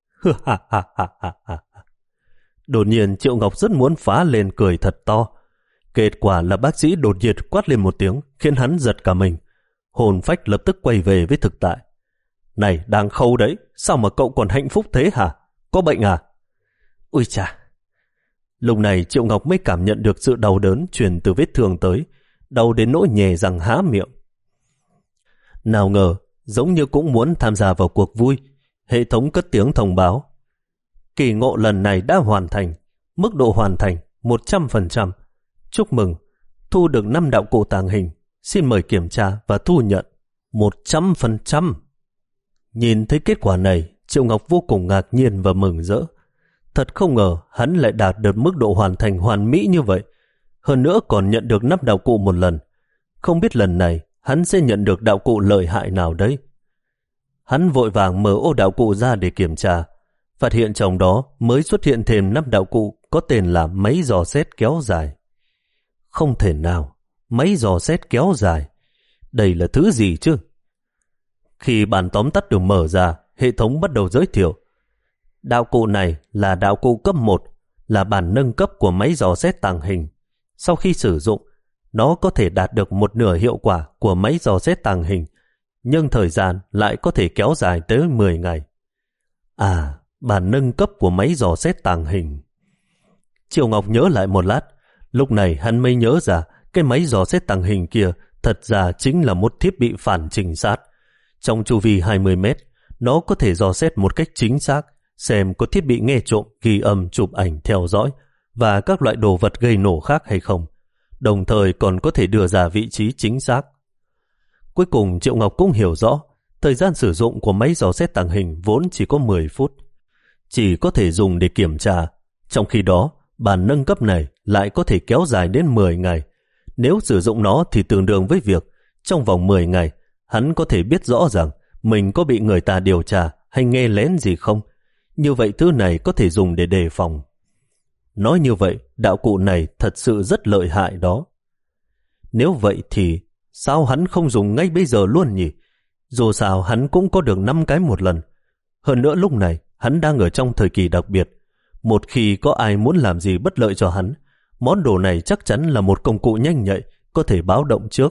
Đột nhiên Triệu Ngọc rất muốn phá lên cười thật to. Kết quả là bác sĩ đột nhiên quát lên một tiếng khiến hắn giật cả mình. Hồn phách lập tức quay về với thực tại. Này, đang khâu đấy, sao mà cậu còn hạnh phúc thế hả? Có bệnh à? Ui chà! Lúc này Triệu Ngọc mới cảm nhận được sự đau đớn truyền từ vết thương tới, đau đến nỗi nhè răng há miệng. Nào ngờ, giống như cũng muốn tham gia vào cuộc vui, hệ thống cất tiếng thông báo. Kỳ ngộ lần này đã hoàn thành, mức độ hoàn thành một trăm phần trăm. Chúc mừng, thu được năm đạo cụ tàng hình, xin mời kiểm tra và thu nhận. một trăm phần trăm. Nhìn thấy kết quả này, Triệu Ngọc vô cùng ngạc nhiên và mừng rỡ. Thật không ngờ hắn lại đạt được mức độ hoàn thành hoàn mỹ như vậy. Hơn nữa còn nhận được năm đạo cụ một lần. Không biết lần này hắn sẽ nhận được đạo cụ lợi hại nào đấy. Hắn vội vàng mở ô đạo cụ ra để kiểm tra. Phát hiện trong đó mới xuất hiện thêm năm đạo cụ có tên là máy dò xét kéo dài. Không thể nào, máy dò xét kéo dài. Đây là thứ gì chứ? Khi bản tóm tắt được mở ra, hệ thống bắt đầu giới thiệu. Đạo cụ này là đạo cụ cấp một, là bản nâng cấp của máy dò xét tàng hình. Sau khi sử dụng, nó có thể đạt được một nửa hiệu quả của máy dò xét tàng hình, nhưng thời gian lại có thể kéo dài tới mười ngày. À, bản nâng cấp của máy dò xét tàng hình. Triệu Ngọc nhớ lại một lát, lúc này hắn mới nhớ ra cái máy dò xét tàng hình kia thật ra chính là một thiết bị phản trinh sát. Trong chu vi hai mươi mét, nó có thể dò xét một cách chính xác, xem có thiết bị nghe trộm, ghi âm, chụp ảnh, theo dõi và các loại đồ vật gây nổ khác hay không. Đồng thời còn có thể đưa ra vị trí chính xác. Cuối cùng Triệu Ngọc cũng hiểu rõ, thời gian sử dụng của máy dò xét tàng hình vốn chỉ có mười phút. Chỉ có thể dùng để kiểm tra. Trong khi đó, bản nâng cấp này lại có thể kéo dài đến mười ngày. Nếu sử dụng nó thì tương đương với việc trong vòng mười ngày, hắn có thể biết rõ rằng mình có bị người ta điều tra hay nghe lén gì không. Như vậy thứ này có thể dùng để đề phòng. Nói như vậy, đạo cụ này thật sự rất lợi hại đó. Nếu vậy thì sao hắn không dùng ngay bây giờ luôn nhỉ? Dù sao hắn cũng có được năm cái một lần. Hơn nữa lúc này hắn đang ở trong thời kỳ đặc biệt. Một khi có ai muốn làm gì bất lợi cho hắn, món đồ này chắc chắn là một công cụ nhanh nhạy, có thể báo động trước.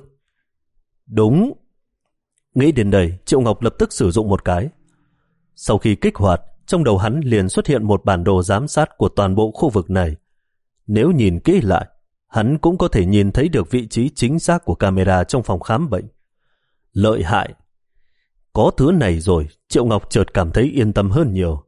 Đúng. Nghĩ đến đây, Triệu Ngọc lập tức sử dụng một cái. Sau khi kích hoạt, trong đầu hắn liền xuất hiện một bản đồ giám sát của toàn bộ khu vực này. Nếu nhìn kỹ lại, hắn cũng có thể nhìn thấy được vị trí chính xác của camera trong phòng khám bệnh. Lợi hại. Có thứ này rồi, Triệu Ngọc chợt cảm thấy yên tâm hơn nhiều.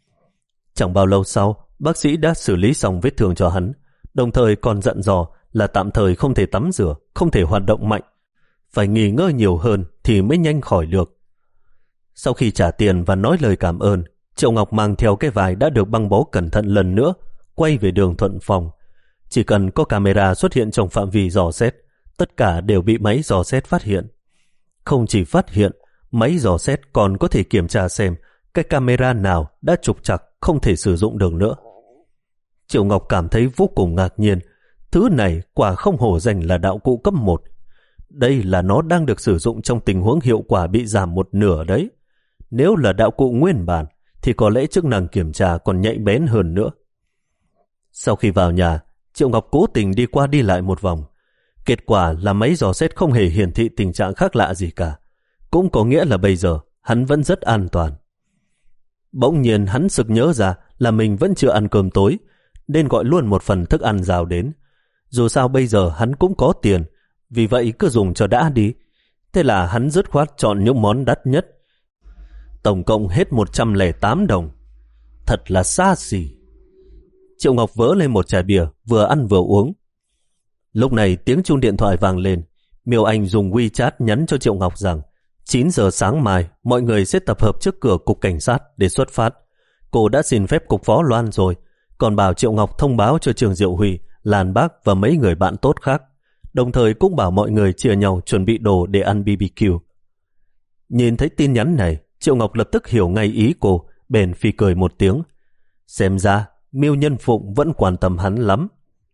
Chẳng bao lâu sau, bác sĩ đã xử lý xong vết thương cho hắn, đồng thời còn dặn dò là tạm thời không thể tắm rửa, không thể hoạt động mạnh, phải nghỉ ngơi nhiều hơn thì mới nhanh khỏi được. Sau khi trả tiền và nói lời cảm ơn, Triệu Ngọc mang theo cái vải đã được băng bó cẩn thận lần nữa, quay về đường Thuận Phòng. Chỉ cần có camera xuất hiện trong phạm vi dò xét, tất cả đều bị máy dò xét phát hiện. Không chỉ phát hiện, máy dò xét còn có thể kiểm tra xem cái camera nào đã trục trặc không thể sử dụng được nữa. Triệu Ngọc cảm thấy vô cùng ngạc nhiên. Thứ này quả không hổ danh là đạo cụ cấp một. Đây là nó đang được sử dụng trong tình huống hiệu quả bị giảm một nửa đấy. Nếu là đạo cụ nguyên bản thì có lẽ chức năng kiểm tra còn nhạy bén hơn nữa. Sau khi vào nhà, Triệu Ngọc cố tình đi qua đi lại một vòng. Kết quả là máy dò xét không hề hiển thị tình trạng khác lạ gì cả. Cũng có nghĩa là bây giờ hắn vẫn rất an toàn. Bỗng nhiên hắn sực nhớ ra là mình vẫn chưa ăn cơm tối, nên gọi luôn một phần thức ăn rào đến. Dù sao bây giờ hắn cũng có tiền, vì vậy cứ dùng cho đã đi. Thế là hắn dứt khoát chọn những món đắt nhất, tổng cộng hết một trăm lẻ tám đồng. Thật là xa xỉ. Triệu Ngọc vớ lên một chai bia, vừa ăn vừa uống. Lúc này tiếng chuông điện thoại vang lên. Miêu Anh dùng WeChat nhắn cho Triệu Ngọc rằng chín giờ sáng mai mọi người sẽ tập hợp trước cửa cục cảnh sát để xuất phát. Cô đã xin phép cục phó Loan rồi, còn bảo Triệu Ngọc thông báo cho Trường Diệu Huy, Lan Bác và mấy người bạn tốt khác. Đồng thời cũng bảo mọi người chia nhau chuẩn bị đồ để ăn bê bê kiu. Nhìn thấy tin nhắn này, Triệu Ngọc lập tức hiểu ngay ý cô, bèn phì cười một tiếng. Xem ra Miêu Nhân Phụng vẫn quan tâm hắn lắm.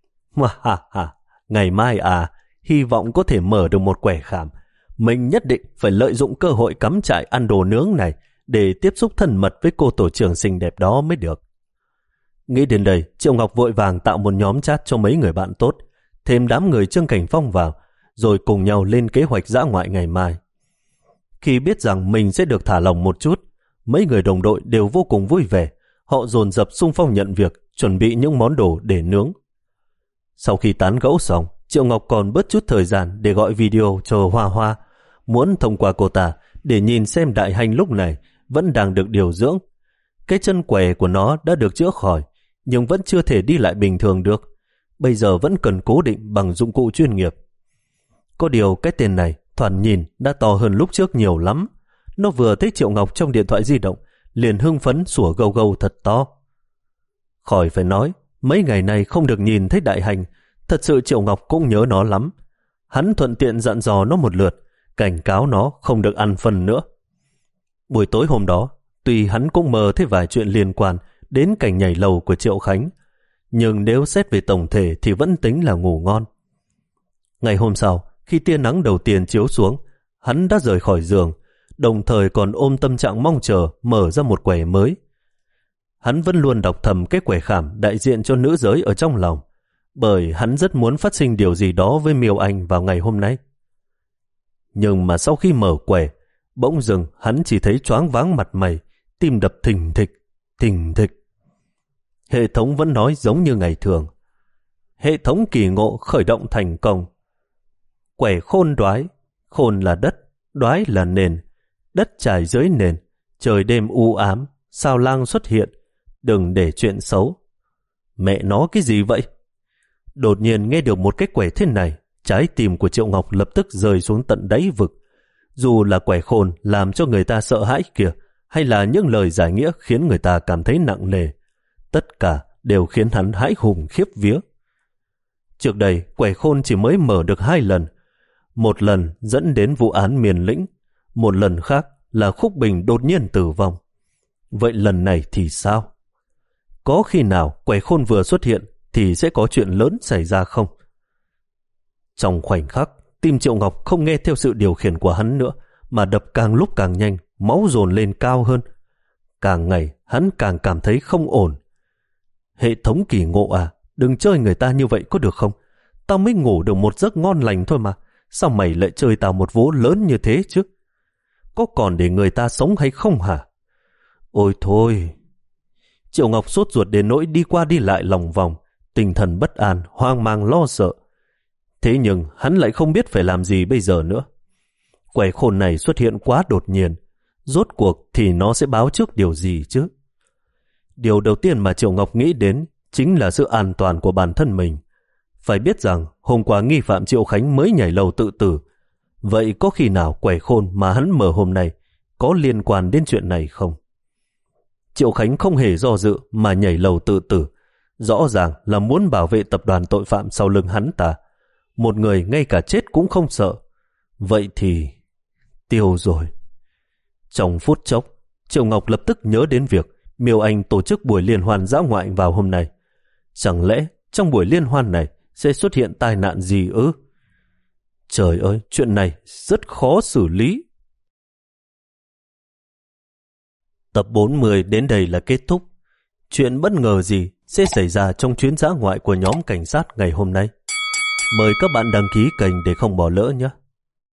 Ha ha, ngày mai à, hy vọng có thể mở được một quẻ khảm. Mình nhất định phải lợi dụng cơ hội cắm trại ăn đồ nướng này để tiếp xúc thân mật với cô tổ trưởng xinh đẹp đó mới được. Nghĩ đến đây, Triệu Ngọc vội vàng tạo một nhóm chat cho mấy người bạn tốt, thêm đám người Trương Cảnh Phong vào, rồi cùng nhau lên kế hoạch dã ngoại ngày mai. Khi biết rằng mình sẽ được thả lỏng một chút, mấy người đồng đội đều vô cùng vui vẻ. Họ dồn dập xung phong nhận việc, chuẩn bị những món đồ để nướng. Sau khi tán gẫu xong, Triệu Ngọc còn bớt chút thời gian để gọi video cho Hoa Hoa, muốn thông qua cô ta để nhìn xem Đại Hành lúc này vẫn đang được điều dưỡng. Cái chân què của nó đã được chữa khỏi, nhưng vẫn chưa thể đi lại bình thường được. Bây giờ vẫn cần cố định bằng dụng cụ chuyên nghiệp. Có điều cái tên này thoạt nhìn đã to hơn lúc trước nhiều lắm. Nó vừa thấy Triệu Ngọc trong điện thoại di động, liền hưng phấn sủa gâu gâu thật to. Khỏi phải nói, mấy ngày này không được nhìn thấy Đại Hành, thật sự Triệu Ngọc cũng nhớ nó lắm. Hắn thuận tiện dặn dò nó một lượt, cảnh cáo nó không được ăn phân nữa. Buổi tối hôm đó, tuy hắn cũng mơ thấy vài chuyện liên quan đến cảnh nhảy lầu của Triệu Khánh, nhưng nếu xét về tổng thể thì vẫn tính là ngủ ngon. Ngày hôm sau, khi tia nắng đầu tiên chiếu xuống, hắn đã rời khỏi giường, đồng thời còn ôm tâm trạng mong chờ mở ra một quẻ mới. Hắn vẫn luôn đọc thầm cái quẻ khảm đại diện cho nữ giới ở trong lòng, bởi hắn rất muốn phát sinh điều gì đó với Miêu Anh vào ngày hôm nay. Nhưng mà sau khi mở quẻ, bỗng dừng hắn chỉ thấy choáng váng mặt mày, tim đập thình thịch, thình thịch. Hệ thống vẫn nói giống như ngày thường. Hệ thống kỳ ngộ khởi động thành công. Quẻ khôn đoái, khôn là đất, đoái là nền, đất trải dưới nền, trời đêm u ám, sao lang xuất hiện, đừng để chuyện xấu. Mẹ nó cái gì vậy? Đột nhiên nghe được một cái quẻ thế này, trái tim của Triệu Ngọc lập tức rơi xuống tận đáy vực. Dù là quẻ khôn làm cho người ta sợ hãi kìa, hay là những lời giải nghĩa khiến người ta cảm thấy nặng nề, tất cả đều khiến hắn hãi hùng khiếp vía. Trước đây, quẻ khôn chỉ mới mở được hai lần. Một lần dẫn đến vụ án Miền Lĩnh, một lần khác là Khúc Bình đột nhiên tử vong. Vậy lần này thì sao? Có khi nào quẻ khôn vừa xuất hiện thì sẽ có chuyện lớn xảy ra không? Trong khoảnh khắc, tim Triệu Ngọc không nghe theo sự điều khiển của hắn nữa, mà đập càng lúc càng nhanh, máu dồn lên cao hơn. Càng ngày, hắn càng cảm thấy không ổn. Hệ thống kỳ ngộ à, đừng chơi người ta như vậy có được không? Tao mới ngủ được một giấc ngon lành thôi mà, sao mày lại chơi tao một vố lớn như thế chứ? Có còn để người ta sống hay không hả? Ôi thôi! Triệu Ngọc sốt ruột đến nỗi đi qua đi lại lòng vòng, tinh thần bất an, hoang mang lo sợ. Thế nhưng hắn lại không biết phải làm gì bây giờ nữa. Quẻ khôn này xuất hiện quá đột nhiên, rốt cuộc thì nó sẽ báo trước điều gì chứ? Điều đầu tiên mà Triệu Ngọc nghĩ đến chính là sự an toàn của bản thân mình. Phải biết rằng hôm qua nghi phạm Triệu Khánh mới nhảy lầu tự tử. Vậy có khi nào quẻ khôn mà hắn mở hôm nay có liên quan đến chuyện này không? Triệu Khánh không hề do dự mà nhảy lầu tự tử. Rõ ràng là muốn bảo vệ tập đoàn tội phạm sau lưng hắn ta. Một người ngay cả chết cũng không sợ. Vậy thì tiêu rồi. Trong phút chốc, Triệu Ngọc lập tức nhớ đến việc Miêu Anh tổ chức buổi liên hoan dã ngoại vào hôm nay. Chẳng lẽ trong buổi liên hoan này sẽ xuất hiện tai nạn gì ư? Trời ơi, chuyện này rất khó xử lý. Tập bốn mươi đến đây là kết thúc. Chuyện bất ngờ gì sẽ xảy ra trong chuyến dã ngoại của nhóm cảnh sát ngày hôm nay? Mời các bạn đăng ký kênh để không bỏ lỡ nhé.